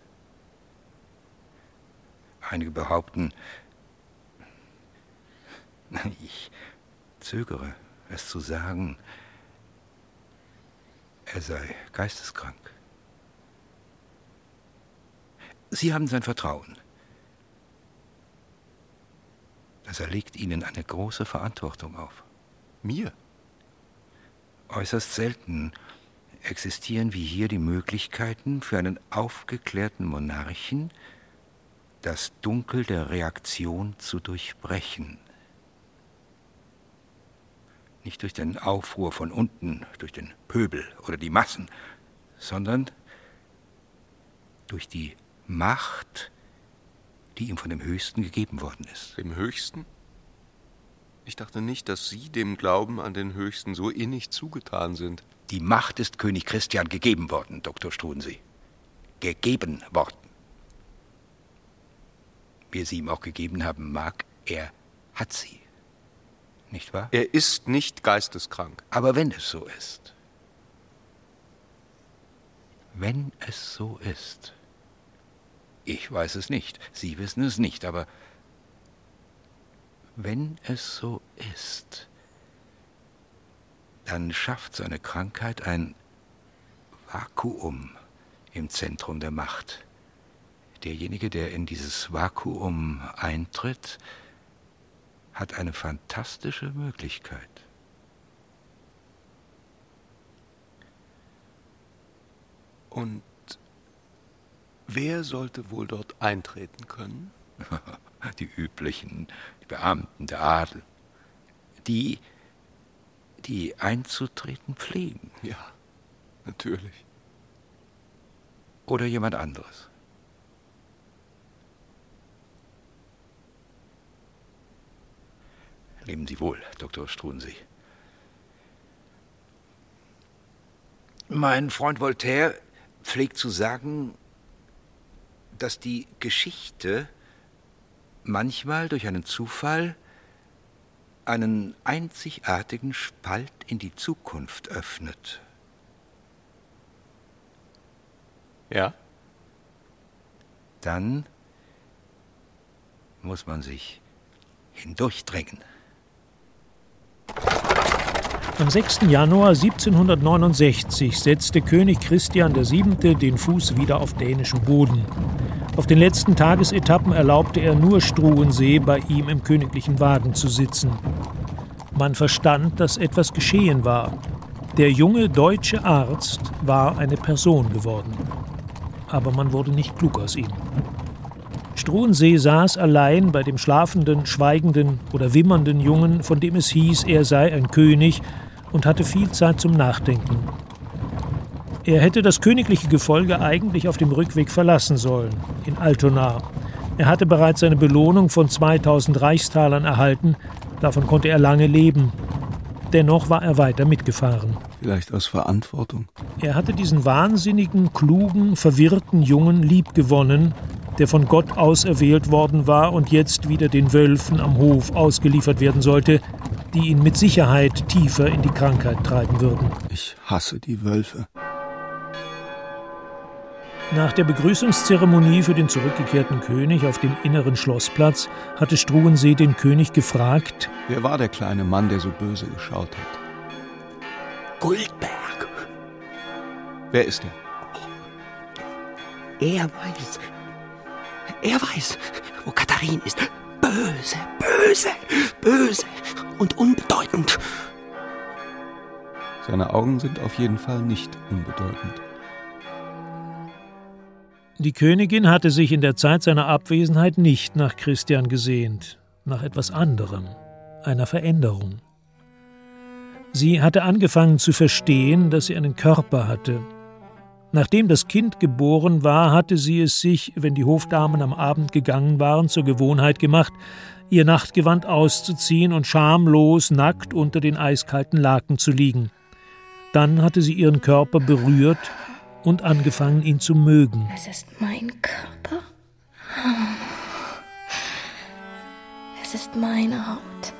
Einige behaupten, ich zögere, es zu sagen, er sei geisteskrank. Sie haben sein Vertrauen. Das erlegt Ihnen eine große Verantwortung auf. Mir? Äußerst selten existieren wie hier die Möglichkeiten für einen aufgeklärten Monarchen, das Dunkel der Reaktion zu durchbrechen. Nicht durch den Aufruhr von unten, durch den Pöbel oder die Massen, sondern durch die Macht, die ihm von dem Höchsten gegeben worden ist. Dem Höchsten? Ich dachte nicht, dass Sie dem Glauben an den Höchsten so innig zugetan sind. Die Macht ist König Christian gegeben worden, Doktor Struensee. Gegeben worden. Wie sie ihm auch gegeben haben mag, er hat sie. Nicht wahr? Er ist nicht geisteskrank. Aber wenn es so ist, wenn es so ist, ich weiß es nicht, Sie wissen es nicht, aber wenn es so ist, dann schafft seine Krankheit ein Vakuum im Zentrum der Macht. Derjenige, der in dieses Vakuum eintritt, hat eine fantastische Möglichkeit. Und wer sollte wohl dort eintreten können? Die üblichen, die Beamten, der Adel. Die, die einzutreten pflegen. Ja, natürlich. Oder jemand anderes. Leben Sie wohl, Doktor Struensee. Mein Freund Voltaire pflegt zu sagen, dass die Geschichte manchmal durch einen Zufall einen einzigartigen Spalt in die Zukunft öffnet. Ja? Dann muss man sich hindurchdrängen. Am sechsten Januar siebzehnhundertneunundsechzig setzte König Christian der Siebente den Fuß wieder auf dänischem Boden. Auf den letzten Tagesetappen erlaubte er nur Struensee, bei ihm im königlichen Wagen zu sitzen. Man verstand, dass etwas geschehen war. Der junge deutsche Arzt war eine Person geworden. Aber man wurde nicht klug aus ihm. Struensee saß allein bei dem schlafenden, schweigenden oder wimmernden Jungen, von dem es hieß, er sei ein König, und hatte viel Zeit zum Nachdenken. Er hätte das königliche Gefolge eigentlich auf dem Rückweg verlassen sollen, in Altona. Er hatte bereits seine Belohnung von zweitausend Reichstalern erhalten, davon konnte er lange leben. Dennoch war er weiter mitgefahren. Vielleicht aus Verantwortung. Er hatte diesen wahnsinnigen, klugen, verwirrten Jungen liebgewonnen, der von Gott auserwählt worden war und jetzt wieder den Wölfen am Hof ausgeliefert werden sollte, die ihn mit Sicherheit tiefer in die Krankheit treiben würden. Ich hasse die Wölfe. Nach der Begrüßungszeremonie für den zurückgekehrten König auf dem inneren Schlossplatz hatte Struensee den König gefragt: Wer war der kleine Mann, der so böse geschaut hat? Guldberg. Wer ist er? Er weiß. Er weiß, wo Katharin ist. Böse, böse, böse und unbedeutend. Seine Augen sind auf jeden Fall nicht unbedeutend. Die Königin hatte sich in der Zeit seiner Abwesenheit nicht nach Christian gesehnt, nach etwas anderem, einer Veränderung. Sie hatte angefangen zu verstehen, dass sie einen Körper hatte. Nachdem das Kind geboren war, hatte sie es sich, wenn die Hofdamen am Abend gegangen waren, zur Gewohnheit gemacht, ihr Nachtgewand auszuziehen und schamlos nackt unter den eiskalten Laken zu liegen. Dann hatte sie ihren Körper berührt und angefangen, ihn zu mögen. Es ist mein Körper. Es ist meine Haut.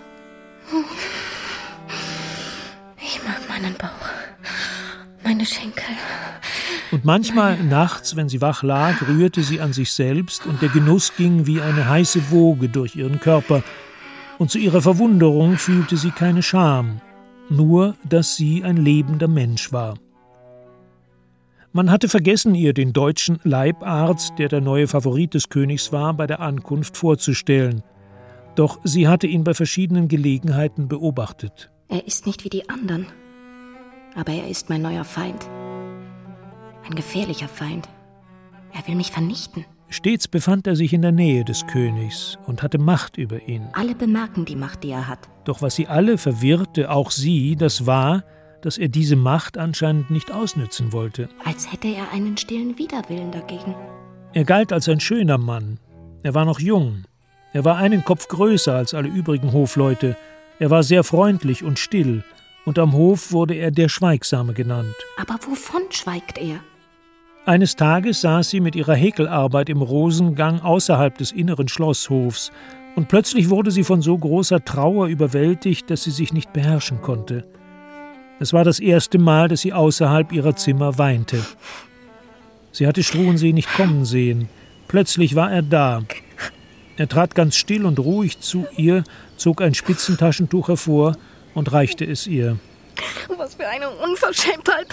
Ich mag meinen Bauch, meine Schenkel. Und manchmal nachts, wenn sie wach lag, rührte sie an sich selbst und der Genuss ging wie eine heiße Woge durch ihren Körper. Und zu ihrer Verwunderung fühlte sie keine Scham. nur dass sie ein lebender Mensch war. Man hatte vergessen, ihr den deutschen Leibarzt, der der neue Favorit des Königs war, bei der Ankunft vorzustellen. Doch sie hatte ihn bei verschiedenen Gelegenheiten beobachtet. Er ist nicht wie die anderen, aber er ist mein neuer Feind. Ein gefährlicher Feind. Er will mich vernichten. Stets befand er sich in der Nähe des Königs und hatte Macht über ihn. Alle bemerken die Macht, die er hat. Doch was sie alle verwirrte, auch sie, das war, dass er diese Macht anscheinend nicht ausnützen wollte. Als hätte er einen stillen Widerwillen dagegen. Er galt als ein schöner Mann. Er war noch jung. Er war einen Kopf größer als alle übrigen Hofleute. Er war sehr freundlich und still. Und am Hof wurde er der Schweigsame genannt. Aber wovon schweigt er? Eines Tages saß sie mit ihrer Häkelarbeit im Rosengang außerhalb des inneren Schlosshofs. Und plötzlich wurde sie von so großer Trauer überwältigt, dass sie sich nicht beherrschen konnte. Es war das erste Mal, dass sie außerhalb ihrer Zimmer weinte. Sie hatte Struensee nicht kommen sehen. Plötzlich war er da. Er trat ganz still und ruhig zu ihr, zog ein Spitzentaschentuch hervor und reichte es ihr. Was für eine Unverschämtheit!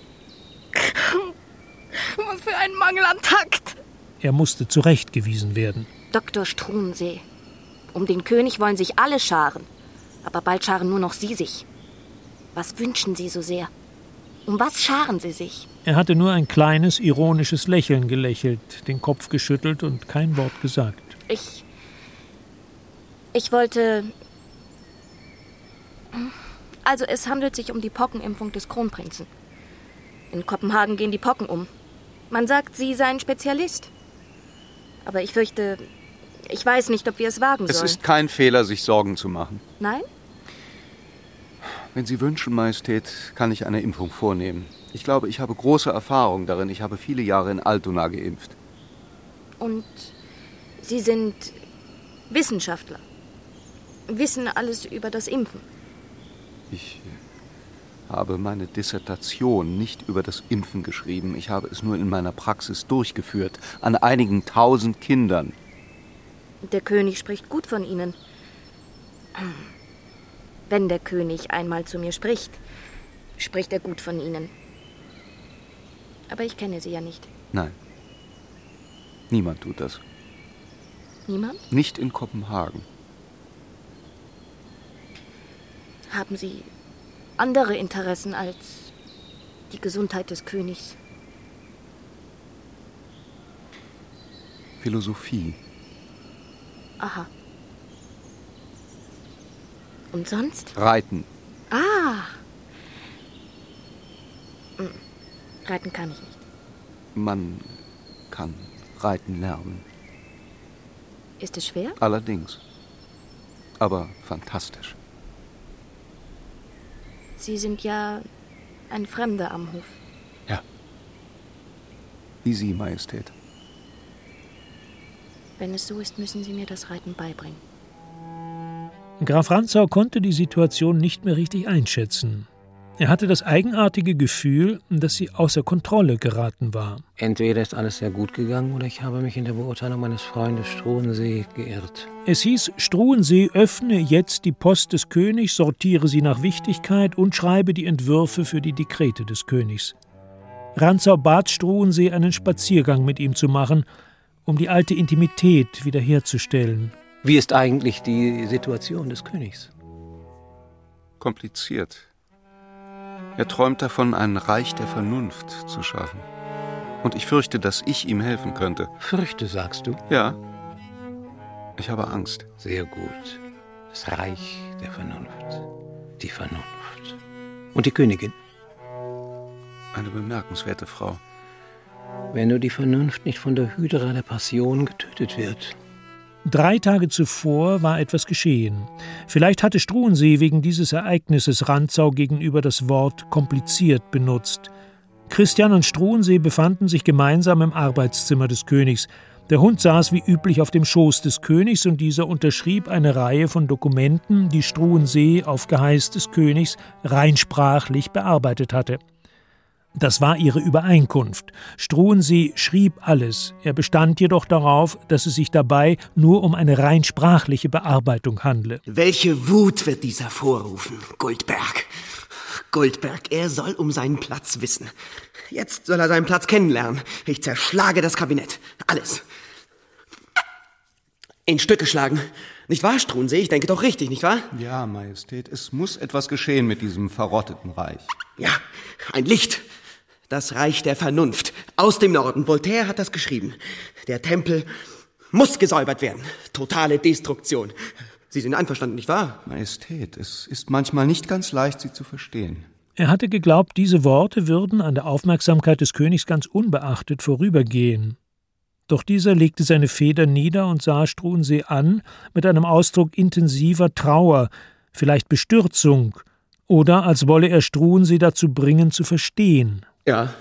Was für ein Mangel an Takt! Er musste zurechtgewiesen werden. Doktor Struensee, um den König wollen sich alle scharen, aber bald scharen nur noch Sie sich. Was wünschen Sie so sehr? Um was scharen Sie sich? Er hatte nur ein kleines, ironisches Lächeln gelächelt, den Kopf geschüttelt und kein Wort gesagt. Ich... Ich wollte... Also es handelt sich um die Pockenimpfung des Kronprinzen. In Kopenhagen gehen die Pocken um. Man sagt, Sie seien Spezialist. Aber ich fürchte, ich weiß nicht, ob wir es wagen sollen. Es ist kein Fehler, sich Sorgen zu machen. Nein? Wenn Sie wünschen, Majestät, kann ich eine Impfung vornehmen. Ich glaube, ich habe große Erfahrung darin. Ich habe viele Jahre in Altona geimpft. Und Sie sind Wissenschaftler. Wissen alles über das Impfen. Ich habe meine Dissertation nicht über das Impfen geschrieben. Ich habe es nur in meiner Praxis durchgeführt, an einigen tausend Kindern. Der König spricht gut von Ihnen. Wenn der König einmal zu mir spricht, spricht er gut von Ihnen. Aber ich kenne Sie ja nicht. Nein. Niemand tut das. Niemand? Nicht in Kopenhagen. Haben Sie andere Interessen als die Gesundheit des Königs? Philosophie. Aha. Und sonst? Reiten. Ah. Hm. Reiten kann ich nicht. Man kann reiten lernen. Ist es schwer? Allerdings. Aber fantastisch. Sie sind ja ein Fremder am Hof. Ja. Wie Sie, Majestät. Wenn es so ist, müssen Sie mir das Reiten beibringen. Graf Rantzau konnte die Situation nicht mehr richtig einschätzen. Er hatte das eigenartige Gefühl, dass sie außer Kontrolle geraten war. Entweder ist alles sehr gut gegangen oder ich habe mich in der Beurteilung meines Freundes Struensee geirrt. Es hieß, Struensee öffne jetzt die Post des Königs, sortiere sie nach Wichtigkeit und schreibe die Entwürfe für die Dekrete des Königs. Rantzau bat Struensee, einen Spaziergang mit ihm zu machen, um die alte Intimität wiederherzustellen. Wie ist eigentlich die Situation des Königs? Kompliziert. Er träumt davon, ein Reich der Vernunft zu schaffen. Und ich fürchte, dass ich ihm helfen könnte. Fürchte, sagst du? Ja. Ich habe Angst. Sehr gut. Das Reich der Vernunft. Die Vernunft. Und die Königin? Eine bemerkenswerte Frau. Wenn nur die Vernunft nicht von der Hydra der Passion getötet wird. Drei Tage zuvor war etwas geschehen. Vielleicht hatte Struensee wegen dieses Ereignisses Rantzau gegenüber das Wort kompliziert benutzt. Christian und Struensee befanden sich gemeinsam im Arbeitszimmer des Königs. Der Hund saß wie üblich auf dem Schoß des Königs und dieser unterschrieb eine Reihe von Dokumenten, die Struensee auf Geheiß des Königs rein sprachlich bearbeitet hatte. Das war ihre Übereinkunft. Struensee schrieb alles. Er bestand jedoch darauf, dass es sich dabei nur um eine rein sprachliche Bearbeitung handle. Welche Wut wird dieser vorrufen, Guldberg? Guldberg, er soll um seinen Platz wissen. Jetzt soll er seinen Platz kennenlernen. Ich zerschlage das Kabinett. Alles. In Stücke schlagen. Nicht wahr, Struensee? Ich denke doch richtig, nicht wahr? Ja, Majestät, es muss etwas geschehen mit diesem verrotteten Reich. Ja, ein Licht. Das Reich der Vernunft. Aus dem Norden. Voltaire hat das geschrieben. Der Tempel muss gesäubert werden. Totale Destruktion. Sie sind einverstanden, nicht wahr? Majestät, es ist manchmal nicht ganz leicht, Sie zu verstehen. Er hatte geglaubt, diese Worte würden an der Aufmerksamkeit des Königs ganz unbeachtet vorübergehen. Doch dieser legte seine Feder nieder und sah Struensee an mit einem Ausdruck intensiver Trauer, vielleicht Bestürzung, oder als wolle er Struensee dazu bringen, zu verstehen. Ja.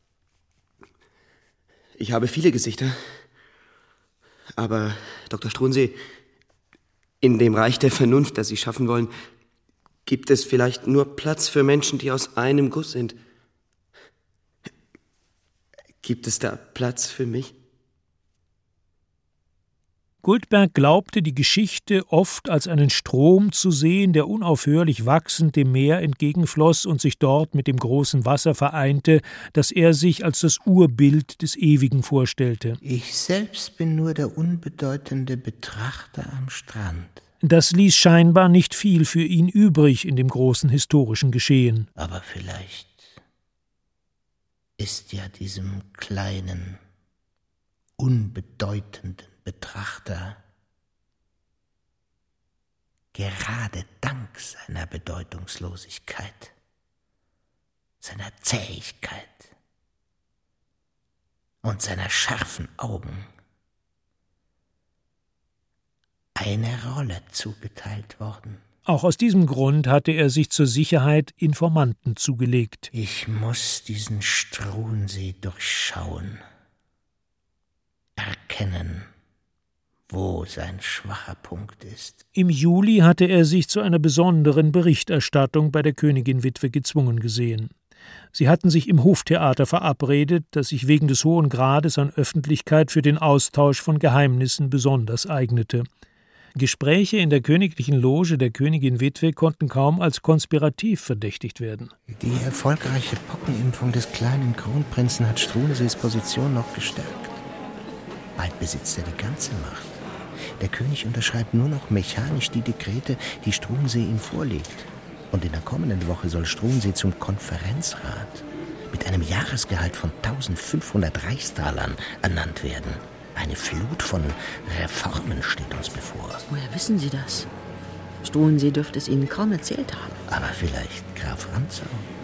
Ich habe viele Gesichter. Aber, Doktor Struensee, in dem Reich der Vernunft, das Sie schaffen wollen, gibt es vielleicht nur Platz für Menschen, die aus einem Guss sind. Gibt es da Platz für mich? Guldberg glaubte, die Geschichte oft als einen Strom zu sehen, der unaufhörlich wachsend dem Meer entgegenfloss und sich dort mit dem großen Wasser vereinte, das er sich als das Urbild des Ewigen vorstellte. Ich selbst bin nur der unbedeutende Betrachter am Strand. Das ließ scheinbar nicht viel für ihn übrig in dem großen historischen Geschehen. Aber vielleicht ist ja diesem kleinen, unbedeutenden Betrachter gerade dank seiner Bedeutungslosigkeit, seiner Zähigkeit und seiner scharfen Augen eine Rolle zugeteilt worden. Auch aus diesem Grund hatte er sich zur Sicherheit Informanten zugelegt. Ich muss diesen Struensee durchschauen, erkennen, wo sein schwacher Punkt ist. Im Juli hatte er sich zu einer besonderen Berichterstattung bei der Königin-Witwe gezwungen gesehen. Sie hatten sich im Hoftheater verabredet, das sich wegen des hohen Grades an Öffentlichkeit für den Austausch von Geheimnissen besonders eignete. Gespräche in der königlichen Loge der Königin-Witwe konnten kaum als konspirativ verdächtigt werden. Die erfolgreiche Pockenimpfung des kleinen Kronprinzen hat Struensees Position noch gestärkt. Bald besitzt er die ganze Macht. Der König unterschreibt nur noch mechanisch die Dekrete, die Struensee ihm vorlegt. Und in der kommenden Woche soll Struensee zum Konferenzrat mit einem Jahresgehalt von eintausendfünfhundert Reichstalern ernannt werden. Eine Flut von Reformen steht uns bevor. Woher wissen Sie das? Struensee dürfte es Ihnen kaum erzählt haben. Aber vielleicht Graf Rantzau?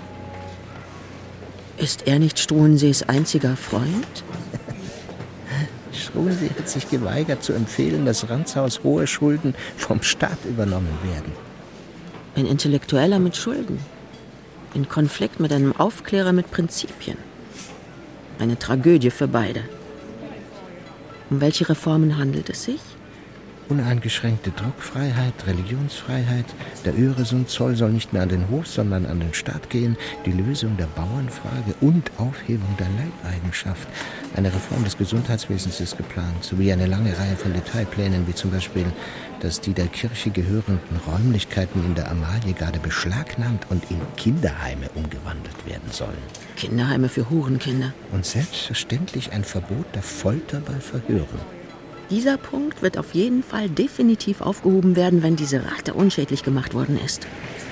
Ist er nicht Struensees einziger Freund? Struensee hat sich geweigert zu empfehlen, dass Rantzaus hohe Schulden vom Staat übernommen werden. Ein Intellektueller mit Schulden. In Konflikt mit einem Aufklärer mit Prinzipien. Eine Tragödie für beide. Um welche Reformen handelt es sich? Uneingeschränkte Druckfreiheit, Religionsfreiheit, der Öresundzoll soll nicht mehr an den Hof, sondern an den Staat gehen, die Lösung der Bauernfrage und Aufhebung der Leibeigenschaft. Eine Reform des Gesundheitswesens ist geplant, sowie eine lange Reihe von Detailplänen, wie zum Beispiel, dass die der Kirche gehörenden Räumlichkeiten in der Amaliegarde beschlagnahmt und in Kinderheime umgewandelt werden sollen. Kinderheime für Hurenkinder. Und selbstverständlich ein Verbot der Folter bei Verhören. Dieser Punkt wird auf jeden Fall definitiv aufgehoben werden, wenn diese Rache unschädlich gemacht worden ist.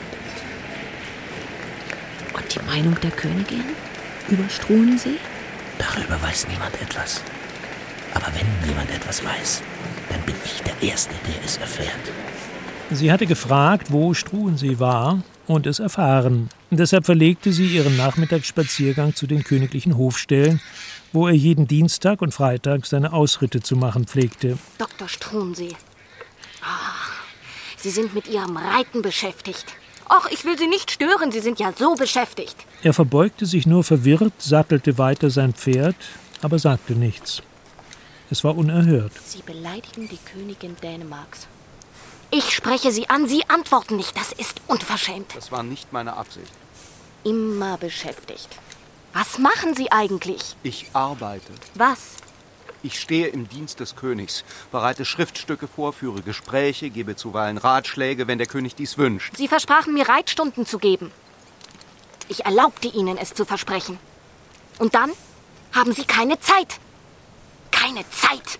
Und die Meinung der Königin über Struensee? Darüber weiß niemand etwas. Aber wenn jemand etwas weiß, dann bin ich der Erste, der es erfährt. Sie hatte gefragt, wo Struensee war, und es erfahren. Deshalb verlegte sie ihren Nachmittagsspaziergang zu den königlichen Hofställen, wo er jeden Dienstag und Freitag seine Ausritte zu machen pflegte. Doktor Struensee, oh, Sie sind mit Ihrem Reiten beschäftigt. Och, ich will Sie nicht stören, Sie sind ja so beschäftigt. Er verbeugte sich nur verwirrt, sattelte weiter sein Pferd, aber sagte nichts. Es war unerhört. Sie beleidigen die Königin Dänemarks. Ich spreche Sie an, Sie antworten nicht. Das ist unverschämt. Das war nicht meine Absicht. Immer beschäftigt. Was machen Sie eigentlich? Ich arbeite. Was? Ich stehe im Dienst des Königs, bereite Schriftstücke vor, führe Gespräche, gebe zuweilen Ratschläge, wenn der König dies wünscht. Sie versprachen mir Reitstunden zu geben. Ich erlaubte Ihnen, es zu versprechen. Und dann haben Sie keine Zeit. Keine Zeit.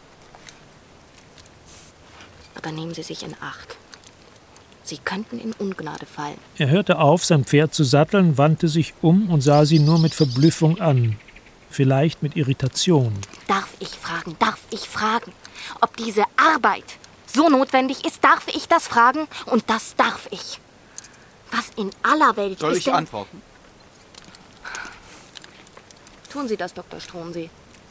Aber nehmen Sie sich in Acht. Sie könnten in Ungnade fallen. Er hörte auf, sein Pferd zu satteln, wandte sich um und sah sie nur mit Verblüffung an. Vielleicht mit Irritation. Darf ich fragen, darf ich fragen, ob diese Arbeit so notwendig ist? Darf ich das fragen? Und das darf ich. Was in aller Welt Soll ist ich denn... antworten? Tun Sie das, Doktor Stronsee.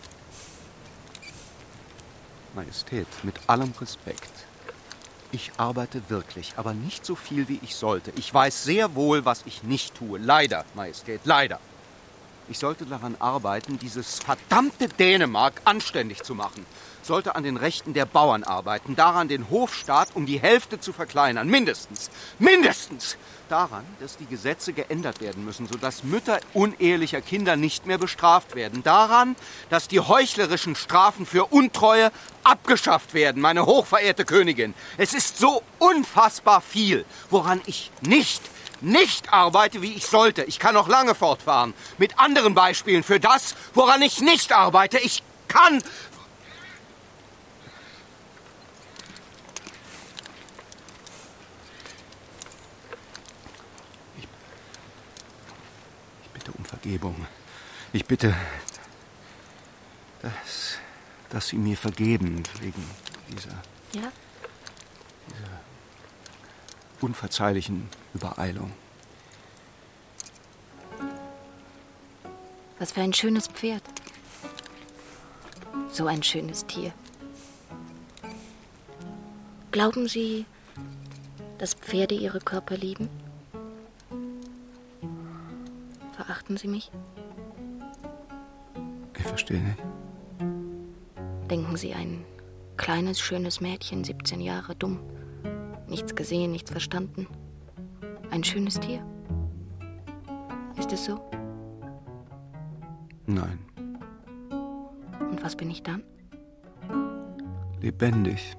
Majestät, mit allem Respekt. Ich arbeite wirklich, aber nicht so viel, wie ich sollte. Ich weiß sehr wohl, was ich nicht tue. Leider, Majestät, leider. Ich sollte daran arbeiten, dieses verdammte Dänemark anständig zu machen. Sollte an den Rechten der Bauern arbeiten, daran den Hofstaat um die Hälfte zu verkleinern. Mindestens. Mindestens. Daran, dass die Gesetze geändert werden müssen, sodass Mütter unehelicher Kinder nicht mehr bestraft werden. Daran, dass die heuchlerischen Strafen für Untreue abgeschafft werden, meine hochverehrte Königin. Es ist so unfassbar viel, woran ich nicht nicht arbeite, wie ich sollte. Ich kann noch lange fortfahren. Mit anderen Beispielen für das, woran ich nicht arbeite. Ich kann... Ich, ich bitte um Vergebung. Ich bitte, dass, dass Sie mir vergeben wegen dieser... Ja? dieser unverzeihlichen Übereilung. Was für ein schönes Pferd. So ein schönes Tier. Glauben Sie, dass Pferde ihre Körper lieben? Verachten Sie mich? Ich verstehe nicht. Denken Sie, ein kleines, schönes Mädchen, siebzehn Jahre, dumm, nichts gesehen, nichts verstanden. Ein schönes Tier. Ist es so? Nein. Und was bin ich dann? Lebendig.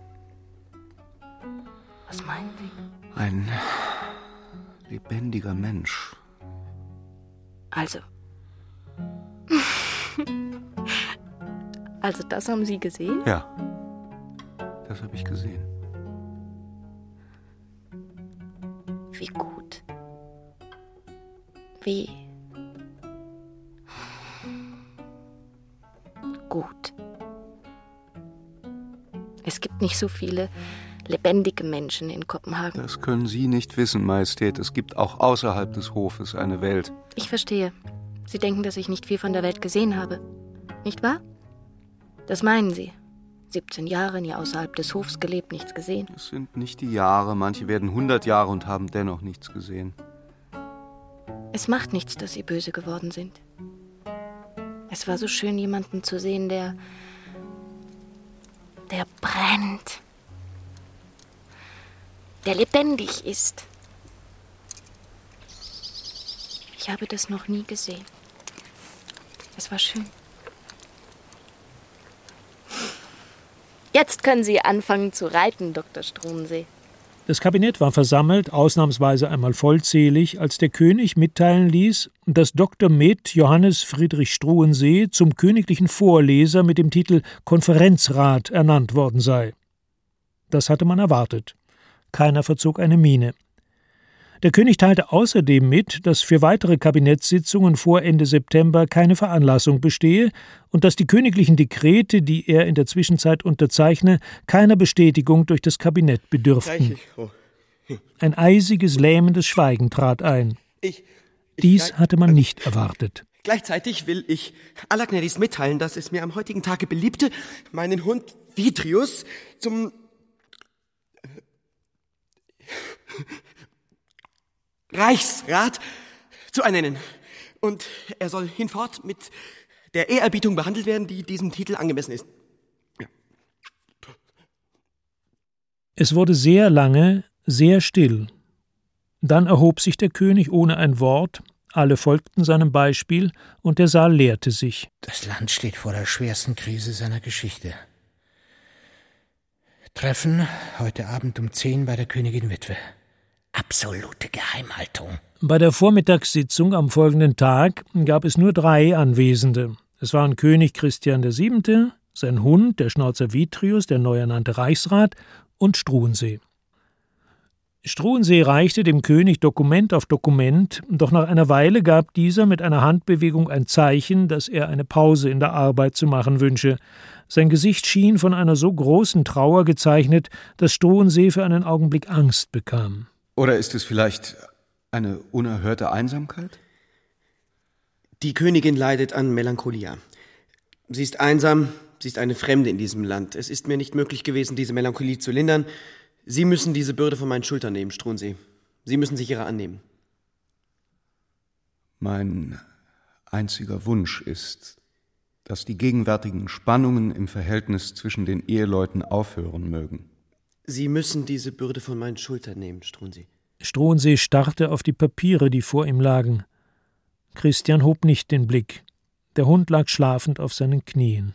Was meinen Sie? Ein lebendiger Mensch. Also. Also das haben Sie gesehen? Ja. Das habe ich gesehen. Wie gut. Wie gut. Es gibt nicht so viele lebendige Menschen in Kopenhagen. Das können Sie nicht wissen, Majestät. Es gibt auch außerhalb des Hofes eine Welt. Ich verstehe. Sie denken, dass ich nicht viel von der Welt gesehen habe. Nicht wahr? Das meinen Sie. siebzehn Jahre, nie außerhalb des Hofs gelebt, nichts gesehen. Es sind nicht die Jahre. Manche werden hundert Jahre und haben dennoch nichts gesehen. Es macht nichts, dass Sie böse geworden sind. Es war so schön, jemanden zu sehen, der... der brennt. Der lebendig ist. Ich habe das noch nie gesehen. Es war schön. Jetzt können Sie anfangen zu reiten, Doktor Stronsee. Das Kabinett war versammelt, ausnahmsweise einmal vollzählig, als der König mitteilen ließ, dass Doktor med. Johannes Friedrich Struensee zum königlichen Vorleser mit dem Titel Konferenzrat ernannt worden sei. Das hatte man erwartet. Keiner verzog eine Miene. Der König teilte außerdem mit, dass für weitere Kabinettssitzungen vor Ende September keine Veranlassung bestehe und dass die königlichen Dekrete, die er in der Zwischenzeit unterzeichne, keiner Bestätigung durch das Kabinett bedürften. Ein eisiges, lähmendes Schweigen trat ein. Ich, ich Dies hatte man nicht erwartet. Gleichzeitig will ich allergnädigst mitteilen, dass es mir am heutigen Tage beliebte, meinen Hund Vitrius zum Reichsrat zu ernennen. Und er soll hinfort mit der Ehrerbietung behandelt werden, die diesem Titel angemessen ist. Ja. Es wurde sehr lange, sehr still. Dann erhob sich der König ohne ein Wort, Alle folgten seinem Beispiel, und der Saal leerte sich. Das Land steht vor der schwersten Krise seiner Geschichte. Treffen heute Abend um zehn bei der Königin Witwe. Absolute Geheimhaltung. Bei der Vormittagssitzung am folgenden Tag gab es nur drei Anwesende. Es waren König Christian der Siebente, sein Hund, der Schnauzer Vitrius, der neu ernannte Reichsrat, und Struensee. Struensee reichte dem König Dokument auf Dokument, doch nach einer Weile gab dieser mit einer Handbewegung ein Zeichen, dass er eine Pause in der Arbeit zu machen wünsche. Sein Gesicht schien von einer so großen Trauer gezeichnet, dass Struensee für einen Augenblick Angst bekam. Oder ist es vielleicht eine unerhörte Einsamkeit? Die Königin leidet an Melancholia. Sie ist einsam, sie ist eine Fremde in diesem Land. Es ist mir nicht möglich gewesen, diese Melancholie zu lindern. Sie müssen diese Bürde von meinen Schultern nehmen, Struensee. Sie müssen sich ihrer annehmen. Mein einziger Wunsch ist, dass die gegenwärtigen Spannungen im Verhältnis zwischen den Eheleuten aufhören mögen. Sie müssen diese Bürde von meinen Schultern nehmen, Struensee. Struensee starrte auf die Papiere, die vor ihm lagen. Christian hob nicht den Blick. Der Hund lag schlafend auf seinen Knien.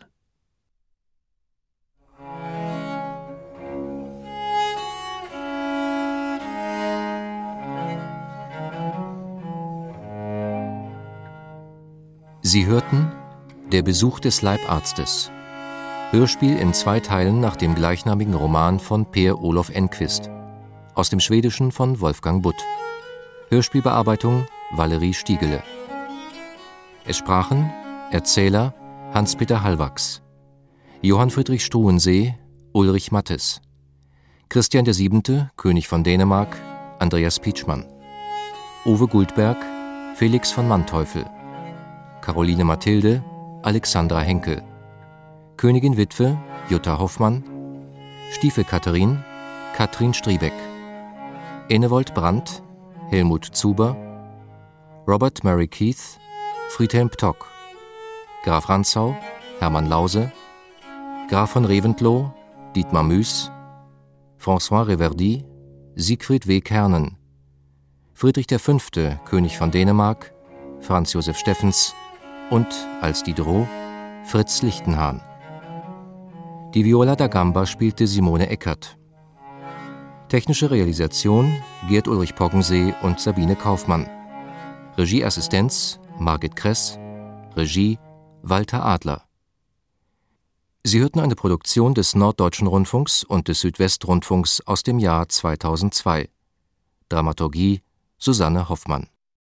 Sie hörten Der Besuch des Leibarztes. Hörspiel in zwei Teilen nach dem gleichnamigen Roman von Per Olof Enquist. Aus dem Schwedischen von Wolfgang Butt. Hörspielbearbeitung Valerie Stiegele. Es sprachen Erzähler Hans-Peter Hallwachs, Johann Friedrich Struensee, Ulrich Mattes, Christian der Siebente, König von Dänemark, Andreas Pietschmann, Uwe Guldberg, Felix von Manteuffel, Caroline Mathilde, Alexandra Henkel, Königin Witwe, Jutta Hoffmann, Stiefel Katharin, Katrin Striebeck, Enewold Brandt, Helmut Zuber, Robert Murray Keith, Friedhelm Ptock, Graf Rantzau, Hermann Lause, Graf von Reventlow, Dietmar Müß, François Reverdy, Siegfried W. Kernen, Friedrich der Fünfte, König von Dänemark, Franz Josef Steffens und, als Diderot, Fritz Lichtenhahn. Die Viola da Gamba spielte Simone Eckert. Technische Realisation Gerd Ulrich Poggensee und Sabine Kaufmann. Regieassistenz Margit Kress. Regie Walter Adler. Sie hörten eine Produktion des Norddeutschen Rundfunks und des Südwestrundfunks aus dem Jahr zweitausendzwei. Dramaturgie Susanne Hoffmann.